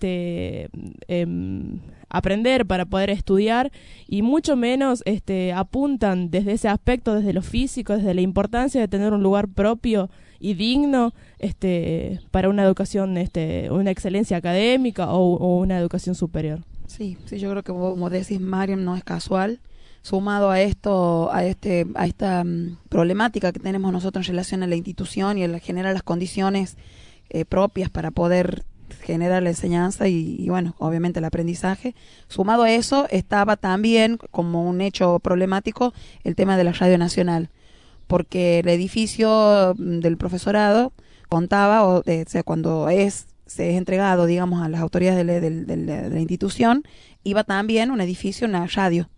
aprender, para poder estudiar, y mucho menos apuntan desde ese aspecto, desde lo físico, desde la importancia de tener un lugar propio y digno para una educación, una excelencia académica o una educación superior. Sí, yo creo que como decís, Mariam, no es casual. Sumado a esto, a esta problemática que tenemos nosotros en relación a la institución y a generar las condiciones propias para poder generar la enseñanza y bueno, obviamente el aprendizaje. Sumado a eso, estaba también como un hecho problemático el tema de la Radio Nacional, porque el edificio del profesorado contaba, cuando se es entregado, digamos, a las autoridades de la institución, iba también un edificio, una radio.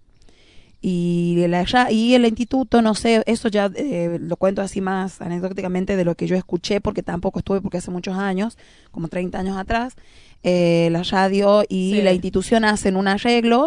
Y el instituto, no sé, eso ya lo cuento así más anecdóticamente de lo que yo escuché, porque tampoco estuve, porque hace muchos años, como 30 años atrás, la radio y la institución hacen un arreglo,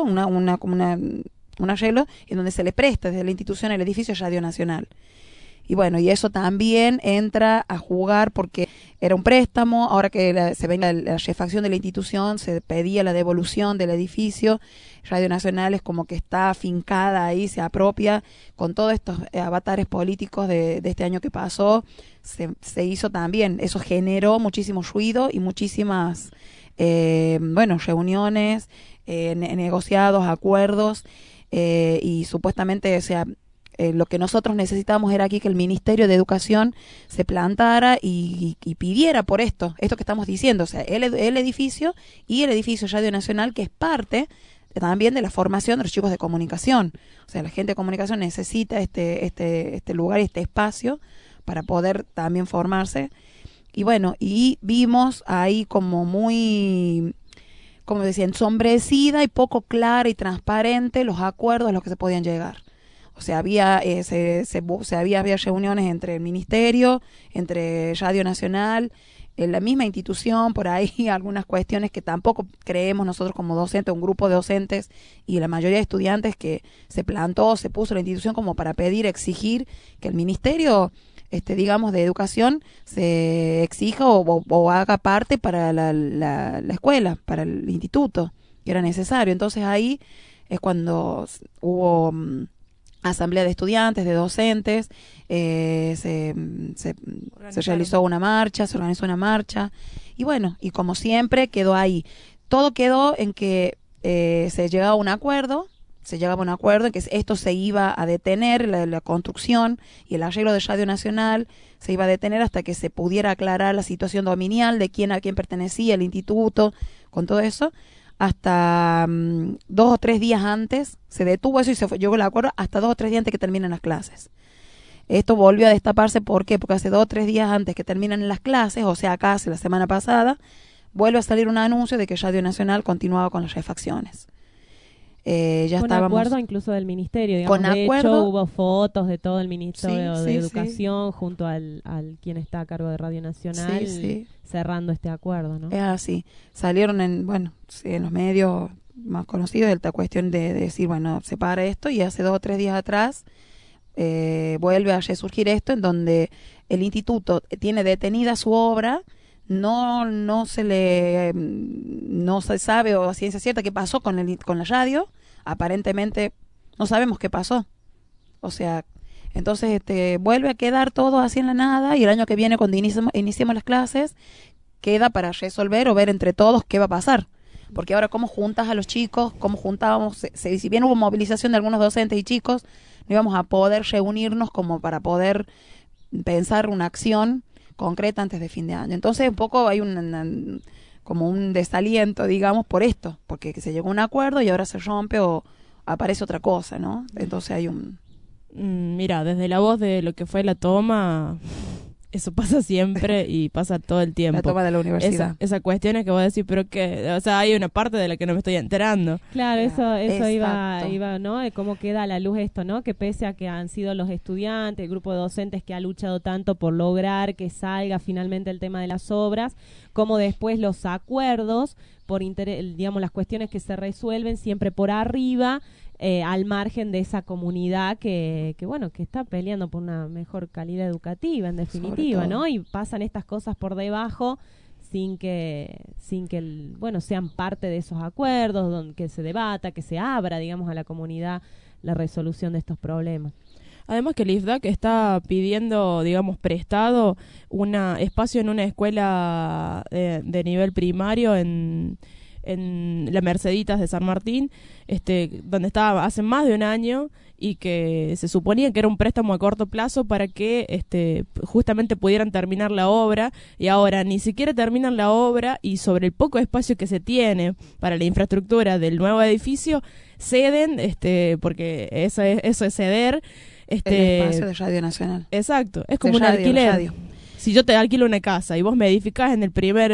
un arreglo en donde se le presta desde la institución el edificio Radio Nacional. Y bueno, y eso también entra a jugar porque era un préstamo. Ahora que se venga la refacción de la institución, se pedía la devolución del edificio. Radio Nacional es como que está afincada ahí, se apropia con todos estos avatares políticos de este año que pasó. Se hizo también, eso generó muchísimo ruido y muchísimas reuniones, negociados, acuerdos, y supuestamente, o sea, lo que nosotros necesitábamos era aquí que el Ministerio de Educación se plantara y pidiera por esto que estamos diciendo, o sea, el edificio y el edificio Radio Nacional, que es parte también de la formación de los chicos de comunicación. O sea, la gente de comunicación necesita este lugar y este espacio para poder también formarse. Y bueno, y vimos ahí como muy, como decía, ensombrecida y poco clara y transparente los acuerdos a los que se podían llegar. O sea, había reuniones entre el ministerio, entre Radio Nacional, en la misma institución, por ahí algunas cuestiones que tampoco creemos nosotros como docentes, un grupo de docentes y la mayoría de estudiantes, que se puso la institución como para pedir, exigir que el ministerio, digamos, de educación se exija o haga parte para la escuela, para el instituto, que era necesario. Entonces ahí es cuando hubo asamblea de estudiantes, de docentes, se realizó una marcha, se organizó una marcha, y bueno, y como siempre quedó ahí. Todo quedó en que se llegaba a un acuerdo en que esto se iba a detener, la construcción y el arreglo de Radio Nacional se iba a detener hasta que se pudiera aclarar la situación dominial de a quién pertenecía el instituto, con todo eso. Hasta 2 o 3 días antes se detuvo eso y llegó el acuerdo hasta 2 o 3 días antes que terminan las clases. Esto volvió a destaparse, ¿por qué? Porque hace 2 o 3 días antes que terminan las clases, o sea, casi la semana pasada, vuelve a salir un anuncio de que Radio Nacional continuaba con las refacciones. Con acuerdo incluso del ministerio, digamos. De hecho, hubo fotos de todo el Ministerio de Educación junto al quien está a cargo de Radio Nacional cerrando este acuerdo, ¿no? Es así. Salieron en los medios más conocidos esta cuestión de decir, bueno, se para esto, y hace 2 o 3 días atrás vuelve a resurgir esto, en donde el instituto tiene detenida su obra. No se sabe o a ciencia cierta qué pasó con la radio. Aparentemente no sabemos qué pasó. O sea, Entonces vuelve a quedar todo así en la nada, y el año que viene, cuando iniciemos las clases, queda para resolver o ver entre todos qué va a pasar. Porque ahora, ¿cómo juntas a los chicos? ¿Cómo juntábamos? Si bien hubo movilización de algunos docentes y chicos, no íbamos a poder reunirnos como para poder pensar una acción concreta antes de fin de año. Entonces, un poco hay como un desaliento, digamos, por esto, porque se llegó a un acuerdo y ahora se rompe o aparece otra cosa, ¿no? Entonces hay un... Mira, desde la voz de lo que fue la toma, eso pasa siempre y pasa todo el tiempo. La toma de la universidad. Esa cuestión es que voy a decir, pero que, o sea, hay una parte de la que no me estoy enterando. Claro, eso iba, ¿no? De cómo queda a la luz esto, ¿no? Que pese a que han sido los estudiantes, el grupo de docentes que ha luchado tanto por lograr que salga finalmente el tema de las obras, como después los acuerdos, digamos, las cuestiones que se resuelven siempre por arriba, al margen de esa comunidad que bueno, que está peleando por una mejor calidad educativa, en definitiva, ¿no? Y pasan estas cosas por debajo sin que bueno, sean parte de esos acuerdos, donde que se debata, que se abra, digamos, a la comunidad la resolución de estos problemas. Además que el IFDAC está pidiendo, digamos, prestado un espacio en una escuela de nivel primario en la Merceditas de San Martín, donde estaba hace más de un año, y que se suponía que era un préstamo a corto plazo para que justamente pudieran terminar la obra, y ahora ni siquiera terminan la obra, y sobre el poco espacio que se tiene para la infraestructura del nuevo edificio ceden, porque eso es ceder el espacio de Radio Nacional. Exacto, es como un alquiler. Si yo te alquilo una casa y vos me edificás en el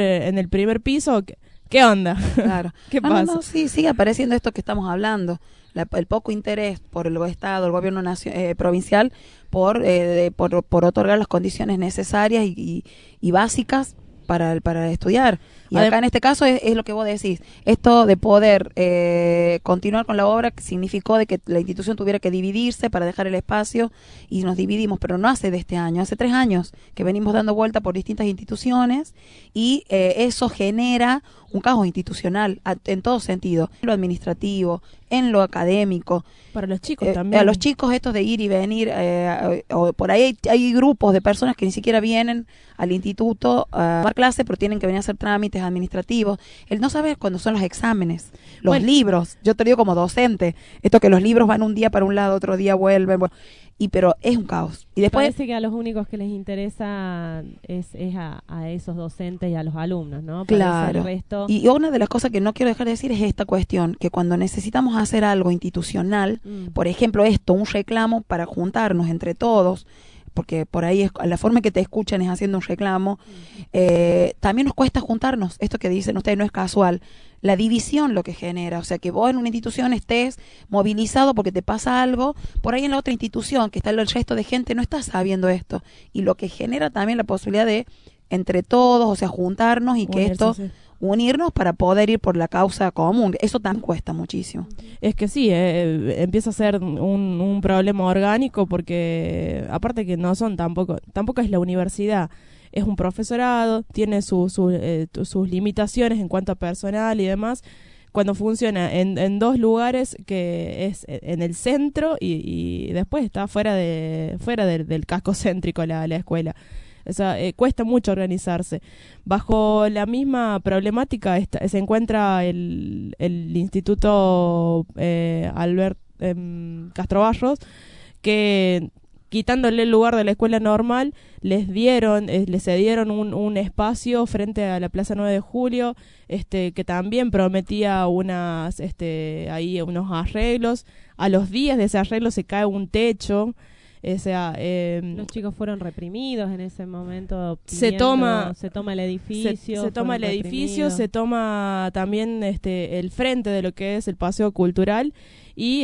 primer piso, ¿qué onda? Claro. ¿Qué pasa? No, sí, sigue apareciendo esto que estamos hablando. El poco interés por el Estado, el gobierno provincial, por otorgar las condiciones necesarias y básicas para estudiar. Y acá en este caso es lo que vos decís. Esto de poder continuar con la obra significó de que la institución tuviera que dividirse para dejar el espacio, y nos dividimos, pero no hace de este año, hace 3 años que venimos dando vuelta por distintas instituciones, y eso genera un caos institucional en todo sentido, en lo administrativo, en lo académico. Para los chicos también. A los chicos estos de ir y venir, o por ahí hay grupos de personas que ni siquiera vienen al instituto a dar clase, pero tienen que venir a hacer trámites administrativos. El no saber cuándo son los exámenes, los libros. Yo te digo como docente, esto que los libros van un día para un lado, otro día vuelven, pero es un caos. Y después parece que a los únicos que les interesa es a esos docentes y a los alumnos, ¿no? Claro. El resto... Y una de las cosas que no quiero dejar de decir es esta cuestión, que cuando necesitamos hacer algo institucional, por ejemplo un reclamo para juntarnos entre todos, porque por ahí es la forma que te escuchan es haciendo un reclamo, también nos cuesta juntarnos. Esto que dicen ustedes no es casual. La división lo que genera, o sea, que vos en una institución estés movilizado porque te pasa algo, por ahí en la otra institución que está el resto de gente no está sabiendo esto, y lo que genera también la posibilidad de entre todos, o sea, juntarnos y que unirnos para poder ir por la causa común. Eso también cuesta muchísimo. Es que sí, empieza a ser un problema orgánico, porque aparte que no son tampoco es la universidad, es un profesorado, tiene sus limitaciones en cuanto a personal y demás. Cuando funciona en 2 lugares, que es en el centro y después está fuera del casco céntrico la escuela. O sea, cuesta mucho organizarse. Bajo la misma problemática se encuentra el Instituto Albert Castro Barros, que quitándole el lugar de la escuela normal, les cedieron un espacio frente a la Plaza 9 de Julio, que también prometía unos arreglos. A los días de ese arreglo se cae un techo. O sea, los chicos fueron reprimidos en ese momento. Se toma el edificio. Se toma el edificio, se toma también el frente de lo que es el paseo cultural, y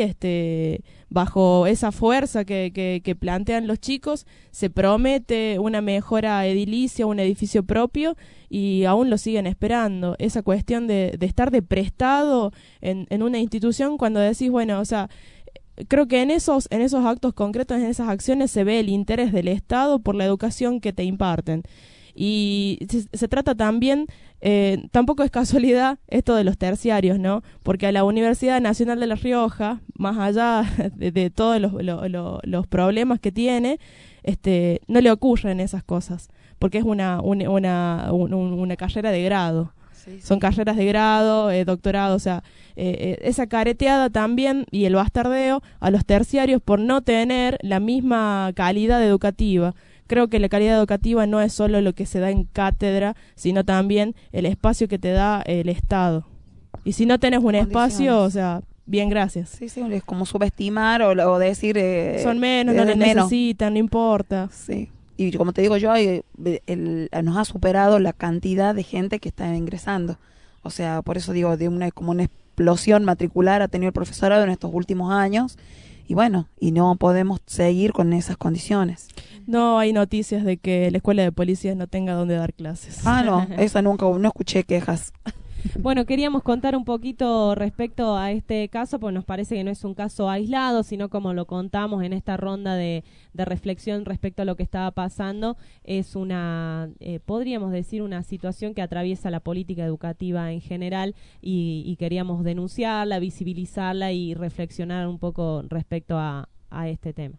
bajo esa fuerza que plantean los chicos, se promete una mejora edilicia, un edificio propio, y aún lo siguen esperando. Esa cuestión de estar de prestado en una institución, cuando decís, bueno, o sea, creo que en esos actos concretos, en esas acciones, se ve el interés del Estado por la educación que te imparten. Y se trata también, tampoco es casualidad esto de los terciarios, ¿no? Porque a la Universidad Nacional de La Rioja, más allá de todos los problemas que tiene, no le ocurren esas cosas, porque es una carrera de grado. Sí. Son carreras de grado, doctorado, o sea, esa careteada también y el bastardeo a los terciarios por no tener la misma calidad educativa. Creo que la calidad educativa no es solo lo que se da en cátedra, sino también el espacio que te da el Estado. Y si no tenés un espacio, o sea, bien, gracias. Sí, es como subestimar o decir... son menos, no les necesitan, no importa. Sí. Y como te digo yo, nos ha superado la cantidad de gente que está ingresando. O sea, por eso digo, como una explosión matricular ha tenido el profesorado en estos últimos años. Y bueno, y no podemos seguir con esas condiciones. No hay noticias de que la escuela de policías no tenga donde dar clases. Ah, no, esa no escuché quejas. Bueno, queríamos contar un poquito respecto a este caso, pues nos parece que no es un caso aislado, sino como lo contamos en esta ronda de reflexión respecto a lo que estaba pasando, es una, podríamos decir, una situación que atraviesa la política educativa en general y queríamos denunciarla, visibilizarla y reflexionar un poco respecto a este tema.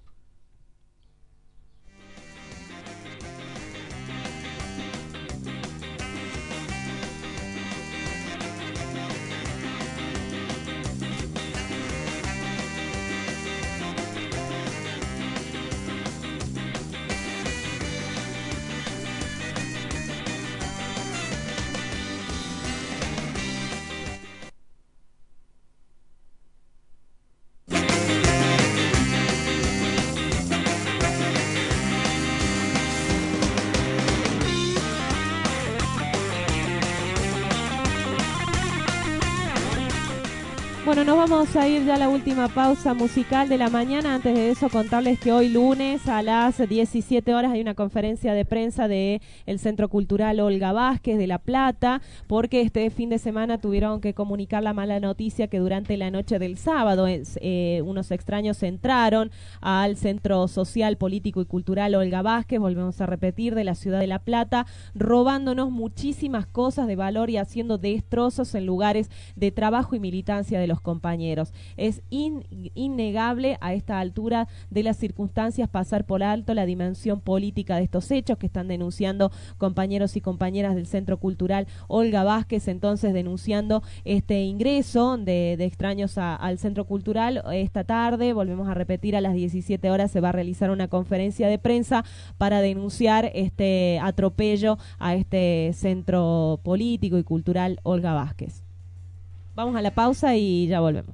Bueno, nos vamos a ir ya a la última pausa musical de la mañana. Antes de eso, contarles que hoy lunes a las 17 horas hay una conferencia de prensa de el Centro Cultural Olga Vázquez de La Plata, porque este fin de semana tuvieron que comunicar la mala noticia que durante la noche del sábado unos extraños entraron al Centro Social, Político y Cultural Olga Vázquez, volvemos a repetir, de la ciudad de La Plata, robándonos muchísimas cosas de valor y haciendo destrozos en lugares de trabajo y militancia de los compañeros. Es innegable a esta altura de las circunstancias pasar por alto la dimensión política de estos hechos que están denunciando compañeros y compañeras del Centro Cultural Olga Vázquez, entonces denunciando este ingreso de extraños al Centro Cultural. Esta tarde, volvemos a repetir, a las 17 horas se va a realizar una conferencia de prensa para denunciar este atropello a este Centro Político y Cultural Olga Vázquez. Vamos a la pausa y ya volvemos.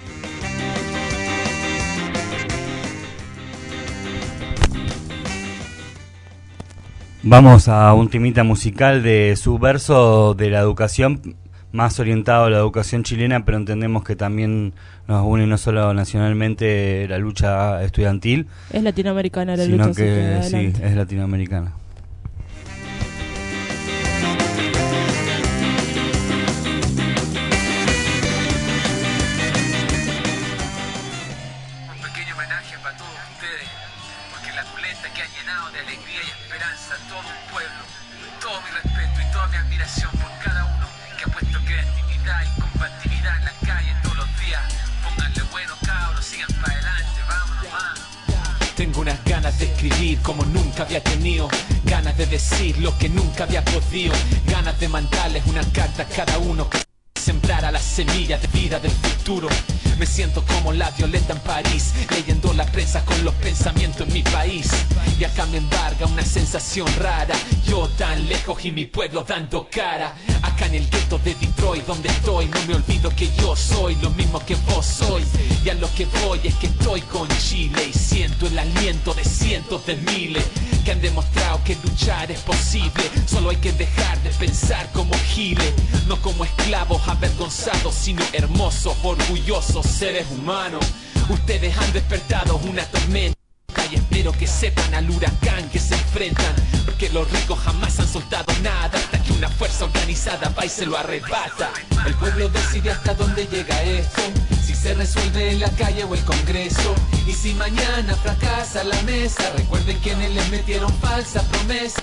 Vamos a un temita musical de Subverso, de la educación, más orientado a la educación chilena, pero entendemos que también nos une no solo nacionalmente la lucha estudiantil. Es latinoamericana la sino lucha. Que sí, es latinoamericana. Como nunca había tenido, ganas de decir lo que nunca había podido, ganas de mandarles una carta a cada uno que sembrara la semilla de vida del futuro. Me siento como la Violeta en París, leyendo la prensa con los pensamientos en mi país. Y acá me embarga una sensación rara, yo tan lejos y mi pueblo dando cara. Acá en el gueto de Detroit donde estoy, no me olvido que yo soy lo mismo que vos sois. Y a lo que voy es que estoy con Chile y siento el aliento de cientos de miles que han demostrado que luchar es posible. Solo hay que dejar de pensar como giles, no como esclavos avergonzados, sino hermosos, orgullosos seres humanos. Ustedes han despertado una tormenta y espero que sepan al huracán que se enfrentan, porque los ricos jamás han soltado nada hasta que una fuerza organizada va y se lo arrebata. El pueblo decide hasta dónde llega esto, si se resuelve en la calle o el Congreso. Y si mañana fracasa la mesa, recuerden quienes les metieron falsa promesa.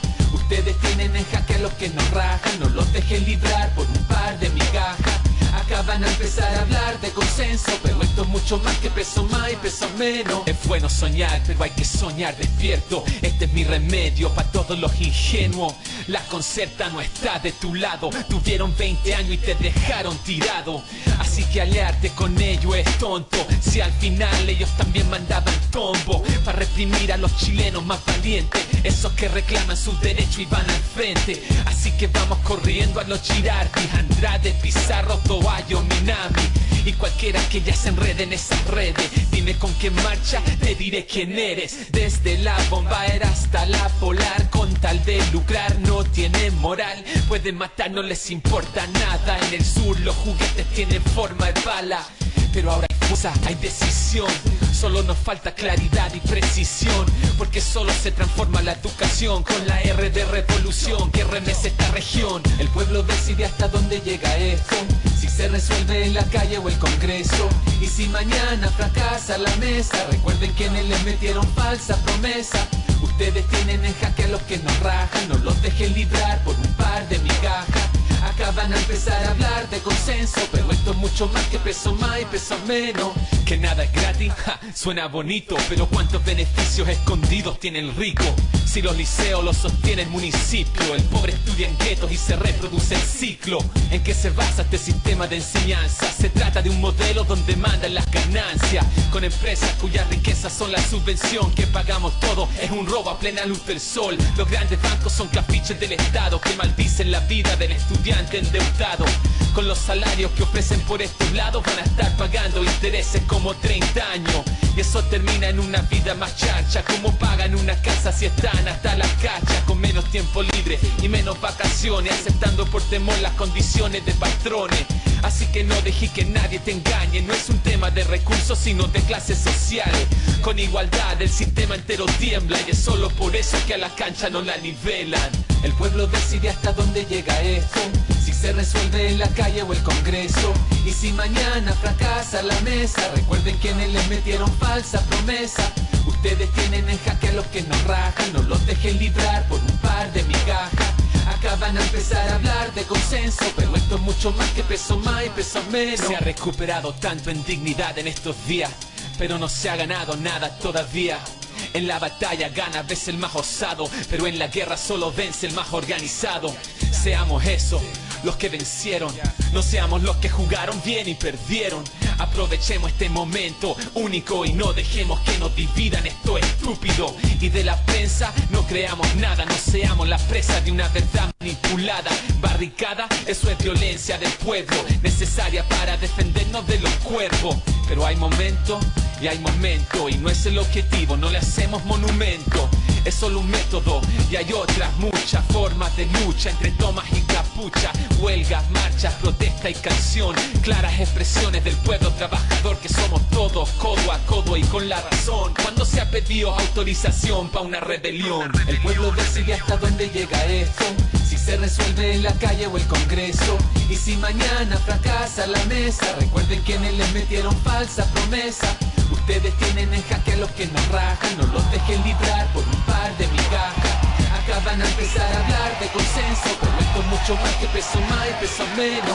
Ustedes tienen en jaque a los que nos rajan, no los dejen librar por un par de migajas. Acaban a empezar a hablar de consenso, pero esto es mucho más que peso más y peso menos. Es bueno soñar, pero hay que soñar despierto. Este es mi remedio para todos los ingenuos. La Concerta no está de tu lado. Tuvieron 20 años y te dejaron tirado. Así que aliarte con ellos es tonto. Si al final ellos también mandaban tombo para reprimir a los chilenos más valientes, esos que reclaman sus derechos y van al frente. Así que vamos corriendo a los Girardi, Andrade, Pizarro, Toallo, Minami y cualquiera que ya se enrede en esas redes. Dime con qué marcha, te diré quién eres. Desde la Bombaera hasta la Polar, con tal de lucrar no tienen moral. Pueden matar, no les importa nada. En el sur los juguetes tienen forma de bala, pero ahora hay fuerza, hay decisión. Solo nos falta claridad y precisión, porque solo se transforma la educación con la R de revolución que remece esta región. El pueblo decide hasta dónde llega esto, si se resuelve en la calle o el Congreso. Y si mañana fracasa la mesa, recuerden quienes les metieron falsa promesa. Ustedes tienen en jaque a los que nos rajan, no los dejen librar por un par de migajas. Acaban a empezar a hablar de consenso, pero esto es mucho más que peso más y peso menos. Que nada es gratis, ja, suena bonito, pero cuántos beneficios escondidos tiene el rico. Si los liceos los sostiene el municipio, el pobre estudia en guetos y se reproduce el ciclo. ¿En qué se basa este sistema de enseñanza? Se trata de un modelo donde mandan las ganancias, con empresas cuyas riquezas son la subvención que pagamos todos. Es un robo a plena luz del sol. Los grandes bancos son caprichos del Estado que maldicen la vida del estudiante endeudado. Con los salarios que ofrecen por estos lados van a estar pagando intereses como 30 años. Y eso termina en una vida más charcha. Como pagan una casa si están hasta las cachas, con menos tiempo libre y menos vacaciones, aceptando por temor las condiciones de patrones. Así que no dejes que nadie te engañe. No es un tema de recursos sino de clases sociales. Con igualdad el sistema entero tiembla, y es solo por eso que a la cancha no la nivelan. El pueblo decide hasta dónde llega esto, si se resuelve en la calle o el Congreso. Y si mañana fracasa la mesa, recuerden quienes les metieron falsa promesa. Ustedes tienen en jaque a los que nos rajan, no los dejen librar por un par de migajas. Acaban a empezar a hablar de consenso, pero esto es mucho más que peso más y peso menos. Se ha recuperado tanto en dignidad en estos días, pero no se ha ganado nada todavía. En la batalla gana a veces el más osado, pero en la guerra solo vence el más organizado. Seamos eso, los que vencieron, no seamos los que jugaron bien y perdieron. Aprovechemos este momento único y no dejemos que nos dividan esto estúpido. Y de la prensa no creamos nada, no seamos la presa de una verdad manipulada. Barricada, eso es violencia del pueblo, necesaria para defendernos de los cuervos. Pero hay momento y hay momento, y no es el objetivo, no le hacemos monumento. Es solo un método y hay otras muchas formas de lucha, entre tomas y capucha, huelgas, marchas, protesta y canción. Claras expresiones del pueblo trabajador que somos todos, codo a codo y con la razón. Cuando se ha pedido autorización para una rebelión, el pueblo decide hasta dónde llega esto, si se resuelve en la calle o el Congreso. Y si mañana fracasa la mesa, recuerden quienes les metieron falsa promesa. Ustedes tienen en jaque a los que nos rajan, no los dejen librar por un par de migajas. Acaban a empezar a hablar de consenso, pero esto es mucho más que peso más y peso menos.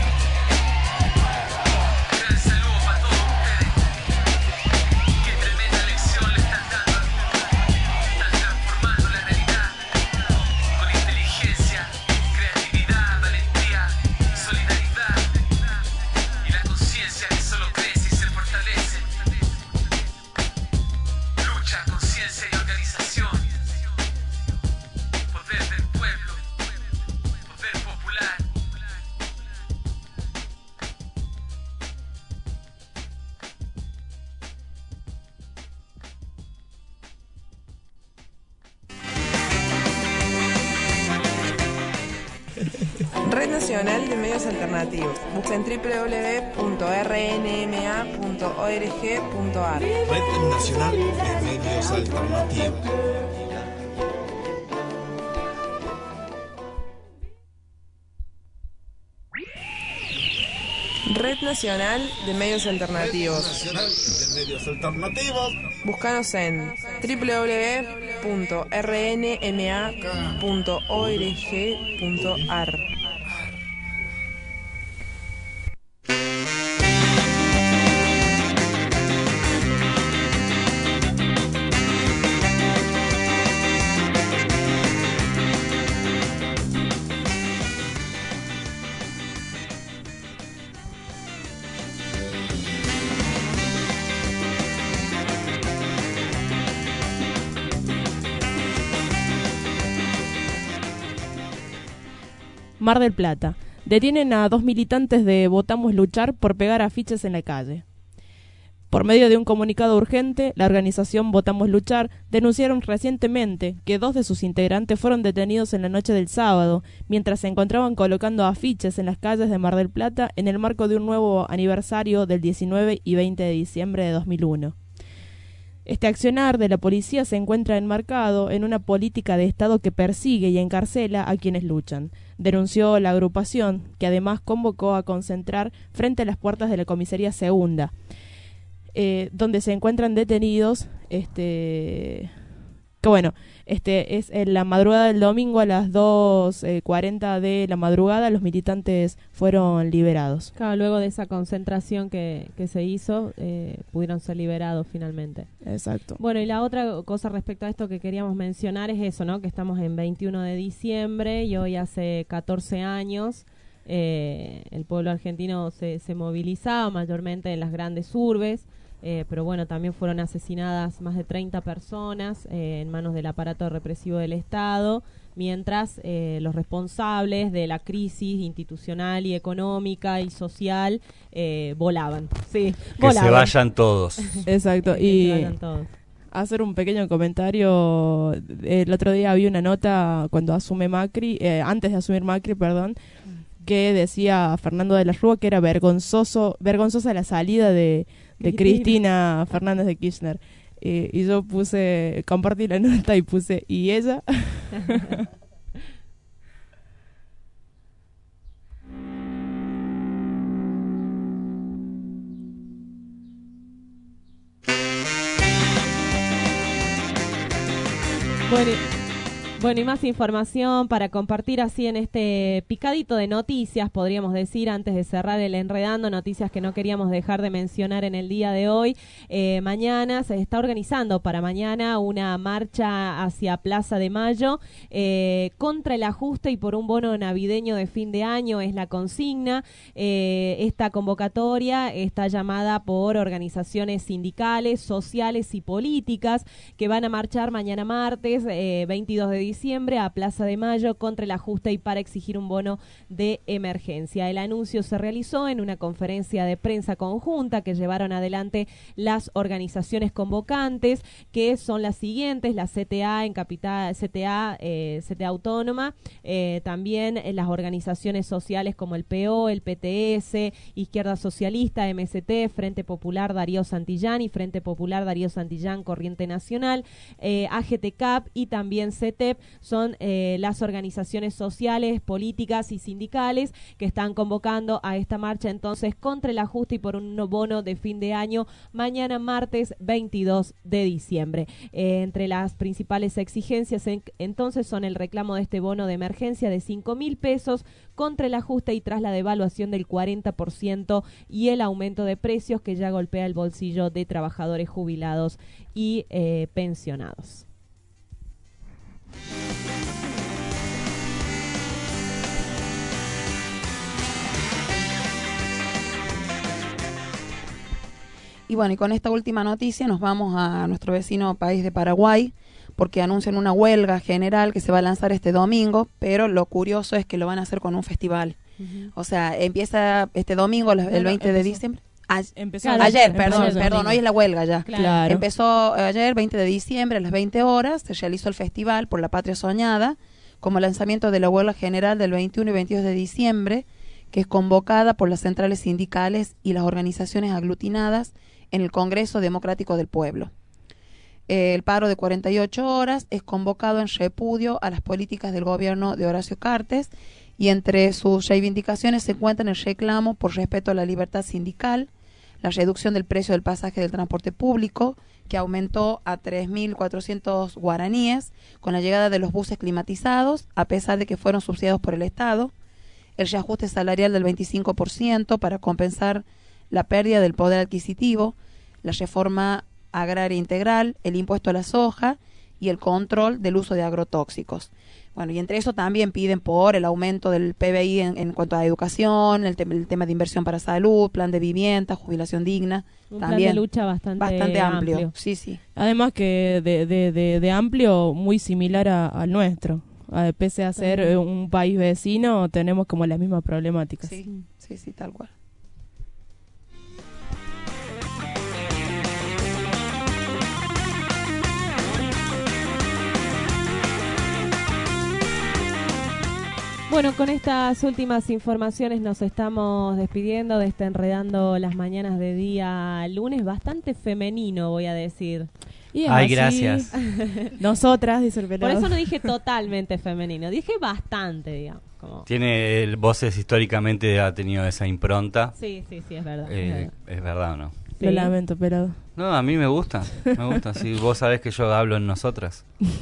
Gran saludo para todos ustedes. Qué tremenda lección le están dando al mundo. Están transformando la realidad con inteligencia, creatividad, valentía, solidaridad y la conciencia que solo crece y se fortalece. Lucha, conciencia y organización. Poder del pueblo, poder popular. Red Nacional de Medios Alternativos. Busca en www.rnma.org.ar. Red Nacional de Medios Alternativos. Red Nacional de Medios Alternativos. Nacional de Medios Alternativos. Búscanos en www.rnma.org.ar. Mar del Plata. Detienen a 2 militantes de Votamos Luchar por pegar afiches en la calle. Por medio de un comunicado urgente, la organización Votamos Luchar denunciaron recientemente que 2 de sus integrantes fueron detenidos en la noche del sábado, mientras se encontraban colocando afiches en las calles de Mar del Plata en el marco de un nuevo aniversario del 19 y 20 de diciembre de 2001. Este accionar de la policía se encuentra enmarcado en una política de Estado que persigue y encarcela a quienes luchan, denunció la agrupación, que además convocó a concentrar frente a las puertas de la comisaría segunda, donde se encuentran detenidos, es en la madrugada del domingo a las 2:40 de la madrugada, los militantes fueron liberados. Claro, luego de esa concentración que se hizo, pudieron ser liberados finalmente. Exacto. Bueno, y la otra cosa respecto a esto que queríamos mencionar es eso, ¿no? Que estamos en 21 de diciembre y hoy hace 14 años el pueblo argentino se movilizaba mayormente en las grandes urbes. Pero bueno, también fueron asesinadas más de 30 personas en manos del aparato represivo del Estado, mientras los responsables de la crisis institucional y económica y social volaban. Sí, que se vayan todos. Exacto. Y hacer un pequeño comentario. El otro día había una nota cuando asume Macri, antes de asumir Macri, que decía Fernando de la Rúa que era vergonzosa la salida de Cristina Fernández de Kirchner. Y yo compartí la nota y puse, ¿y ella? Bueno, y más información para compartir así en este picadito de noticias, podríamos decir, antes de cerrar el Enredando, noticias que no queríamos dejar de mencionar en el día de hoy. Mañana se está organizando para mañana una marcha hacia Plaza de Mayo contra el ajuste y por un bono navideño de fin de año es la consigna. Esta convocatoria está llamada por organizaciones sindicales, sociales y políticas que van a marchar mañana martes 22 de diciembre a Plaza de Mayo contra el ajuste y para exigir un bono de emergencia. El anuncio se realizó en una conferencia de prensa conjunta que llevaron adelante las organizaciones convocantes, que son las siguientes: la CTA en Capital, CTA Autónoma, también las organizaciones sociales como el PO, el PTS, Izquierda Socialista, MST, Frente Popular Darío Santillán y Frente Popular Darío Santillán Corriente Nacional, AGTCAP y también CETEP. Son las organizaciones sociales, políticas y sindicales que están convocando a esta marcha entonces contra el ajuste y por un bono de fin de año mañana martes 22 de diciembre. Entre las principales exigencias entonces son el reclamo de este bono de emergencia de 5.000 pesos contra el ajuste y tras la devaluación del 40% y el aumento de precios que ya golpea el bolsillo de trabajadores jubilados y pensionados. Y bueno, y con esta última noticia nos vamos a nuestro vecino país de Paraguay, porque anuncian una huelga general que se va a lanzar este domingo, pero lo curioso es que lo van a hacer con un festival. O sea, empieza este domingo, el 20 de diciembre. Perdón, hoy es la huelga ya. Claro. Empezó ayer, 20 de diciembre, a las 20 horas, se realizó el festival por la Patria Soñada, como lanzamiento de la huelga general del 21 y 22 de diciembre, que es convocada por las centrales sindicales y las organizaciones aglutinadas en el Congreso Democrático del Pueblo. El paro de 48 horas es convocado en repudio a las políticas del gobierno de Horacio Cartes y entre sus reivindicaciones se encuentran el reclamo por respeto a la libertad sindical, la reducción del precio del pasaje del transporte público, que aumentó a 3.400 guaraníes con la llegada de los buses climatizados, a pesar de que fueron subsidiados por el Estado, el reajuste salarial del 25% para compensar la pérdida del poder adquisitivo, la reforma agraria integral, el impuesto a la soja y el control del uso de agrotóxicos. Bueno, y entre eso también piden por el aumento del PBI en cuanto a educación, el tema de inversión para salud, plan de vivienda, jubilación digna. Un también plan de lucha bastante amplio. Sí, sí. Además que de amplio, muy similar al nuestro. Pese a ser un país vecino, tenemos como las mismas problemáticas. Sí, sí, sí, tal cual. Bueno, con estas últimas informaciones nos estamos despidiendo de este Enredando las Mañanas de día lunes, bastante femenino, voy a decir. Ay, gracias. Nosotras, dice el pelado. Por eso no dije totalmente femenino, dije bastante, digamos. Tiene voces, históricamente ha tenido esa impronta. Sí, es verdad. ¿Es verdad o no? Lo lamento, pelado. No, a mí me gusta. Sí, vos sabés que yo hablo en nosotras.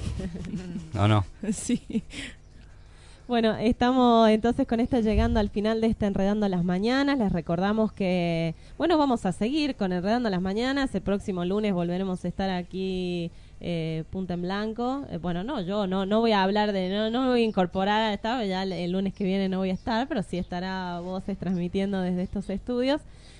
¿O no? Sí. Bueno, estamos entonces con esto llegando al final de este Enredando las Mañanas. Les recordamos que, bueno, vamos a seguir con Enredando las Mañanas. El próximo lunes volveremos a estar aquí punta en blanco. Yo no voy a hablar no me voy a incorporar a esta, ya el lunes que viene no voy a estar, pero sí estará Voces transmitiendo desde estos estudios.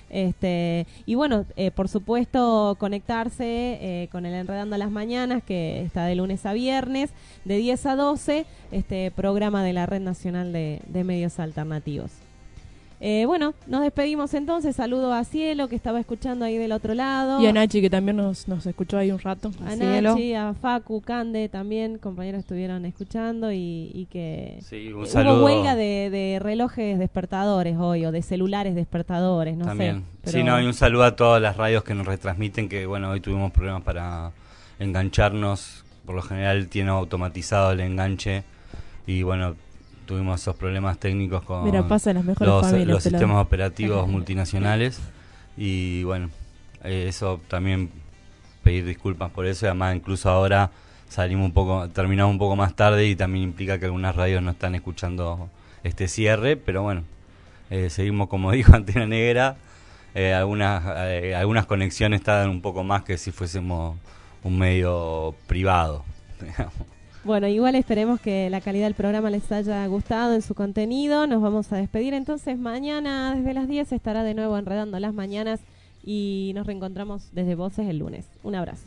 Y bueno, por supuesto conectarse con el Enredando las Mañanas, que está de lunes a viernes de 10 a 12, este programa de la Red Nacional de Medios Alternativos. Bueno, nos despedimos entonces. Saludo a Cielo, que estaba escuchando ahí del otro lado, y a Nachi, que también nos escuchó ahí un rato. A Nachi, a Facu, Cande también, compañeros estuvieron escuchando y que sí, un saludo. Hubo huelga de relojes despertadores hoy, o de celulares despertadores, no también. sé. Sí, y un saludo a todas las radios que nos retransmiten, que bueno, hoy tuvimos problemas para engancharnos. Por lo general tiene automatizado el enganche y bueno, tuvimos esos problemas técnicos con los sistemas operativos multinacionales y bueno, eso también, pedir disculpas por eso, y además incluso ahora terminamos un poco más tarde y también implica que algunas radios no están escuchando este cierre, pero bueno, seguimos, como dijo Antena Negra, algunas conexiones tardan un poco más que si fuésemos un medio privado. Bueno, igual esperemos que la calidad del programa les haya gustado en su contenido. Nos vamos a despedir entonces. Mañana desde las 10 estará de nuevo Enredando las Mañanas y nos reencontramos desde Voces el lunes. Un abrazo.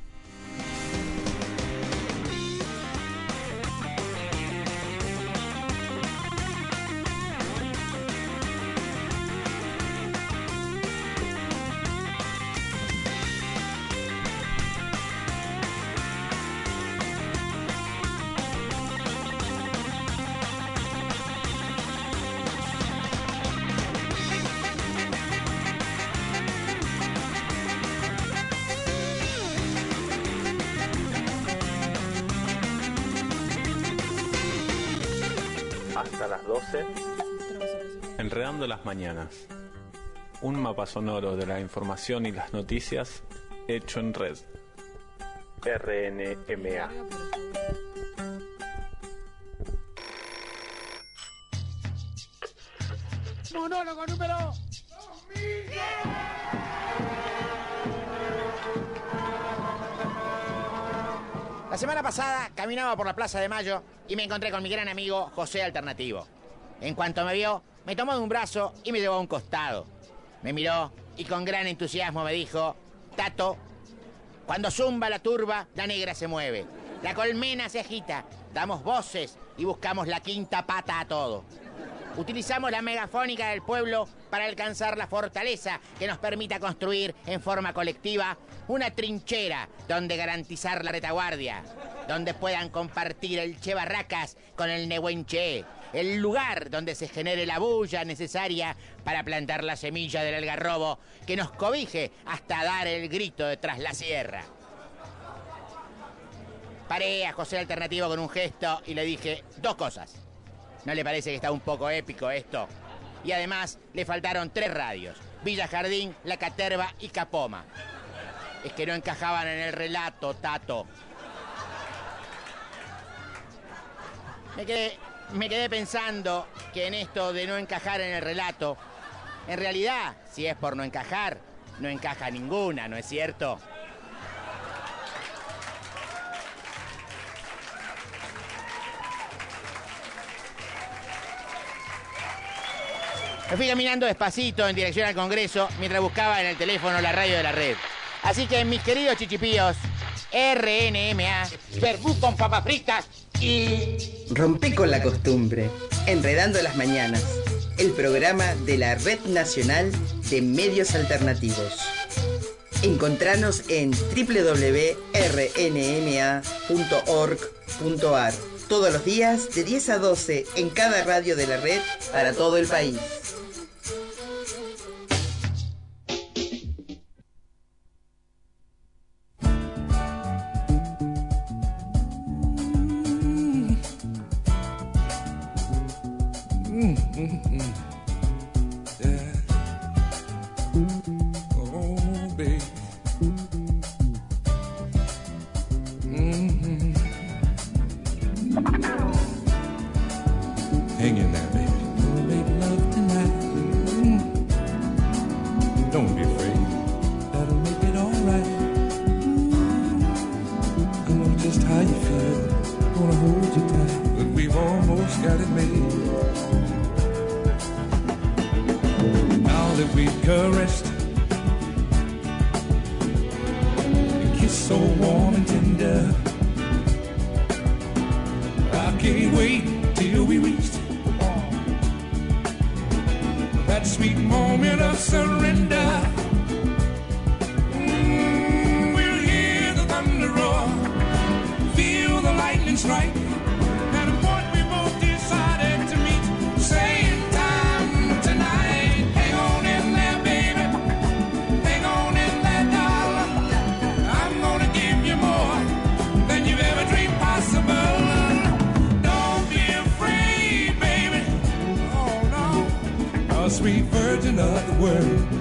Hasta las 12, Enredando las Mañanas. Un mapa sonoro de la información y las noticias hecho en red. RNMA. Monólogo número 2000. La semana pasada caminaba por la Plaza de Mayo y me encontré con mi gran amigo José Alternativo. En cuanto me vio, me tomó de un brazo y me llevó a un costado. Me miró y con gran entusiasmo me dijo: Tato, cuando zumba la turba, la negra se mueve. La colmena se agita, damos voces y buscamos la quinta pata a todo. Utilizamos la megafónica del pueblo para alcanzar la fortaleza que nos permita construir en forma colectiva una trinchera donde garantizar la retaguardia, donde puedan compartir el Che Barracas con el Nehuenche, el lugar donde se genere la bulla necesaria para plantar la semilla del algarrobo que nos cobije hasta dar el grito de tras la sierra. Paré a José Alternativo con un gesto y le dije dos cosas. ¿No le parece que está un poco épico esto? Y además le faltaron 3 radios: Villa Jardín, La Caterva y Capoma. Es que no encajaban en el relato, Tato. Me quedé pensando que en esto de no encajar en el relato, en realidad, si es por no encajar, no encaja ninguna, ¿no es cierto? Me fui caminando despacito en dirección al Congreso mientras buscaba en el teléfono la radio de la red. Así que, mis queridos chichipíos, RNMA, vermú con papas fritas y... Rompé con la costumbre, enredando las mañanas, el programa de la Red Nacional de Medios Alternativos. Encontranos en www.rnma.org.ar todos los días de 10 a 12 en cada radio de la red para todo el país. Hang in there, baby. We'll make love tonight. Don't be afraid. That'll make it alright. I know just how you feel. I wanna hold you tight, but we've almost got it made. Now that we've caressed and kissed so warm and tender, I can't wait till we reach that sweet moment of surrender. We'll hear the thunder roar, feel the lightning strike, at a point we both decided to meet. Same time tonight. Hang on in there, baby. Hang on in there, darling. I'm gonna give you more than you've ever dreamed possible. Don't be afraid, baby. Oh no, a sweet virgin of the world.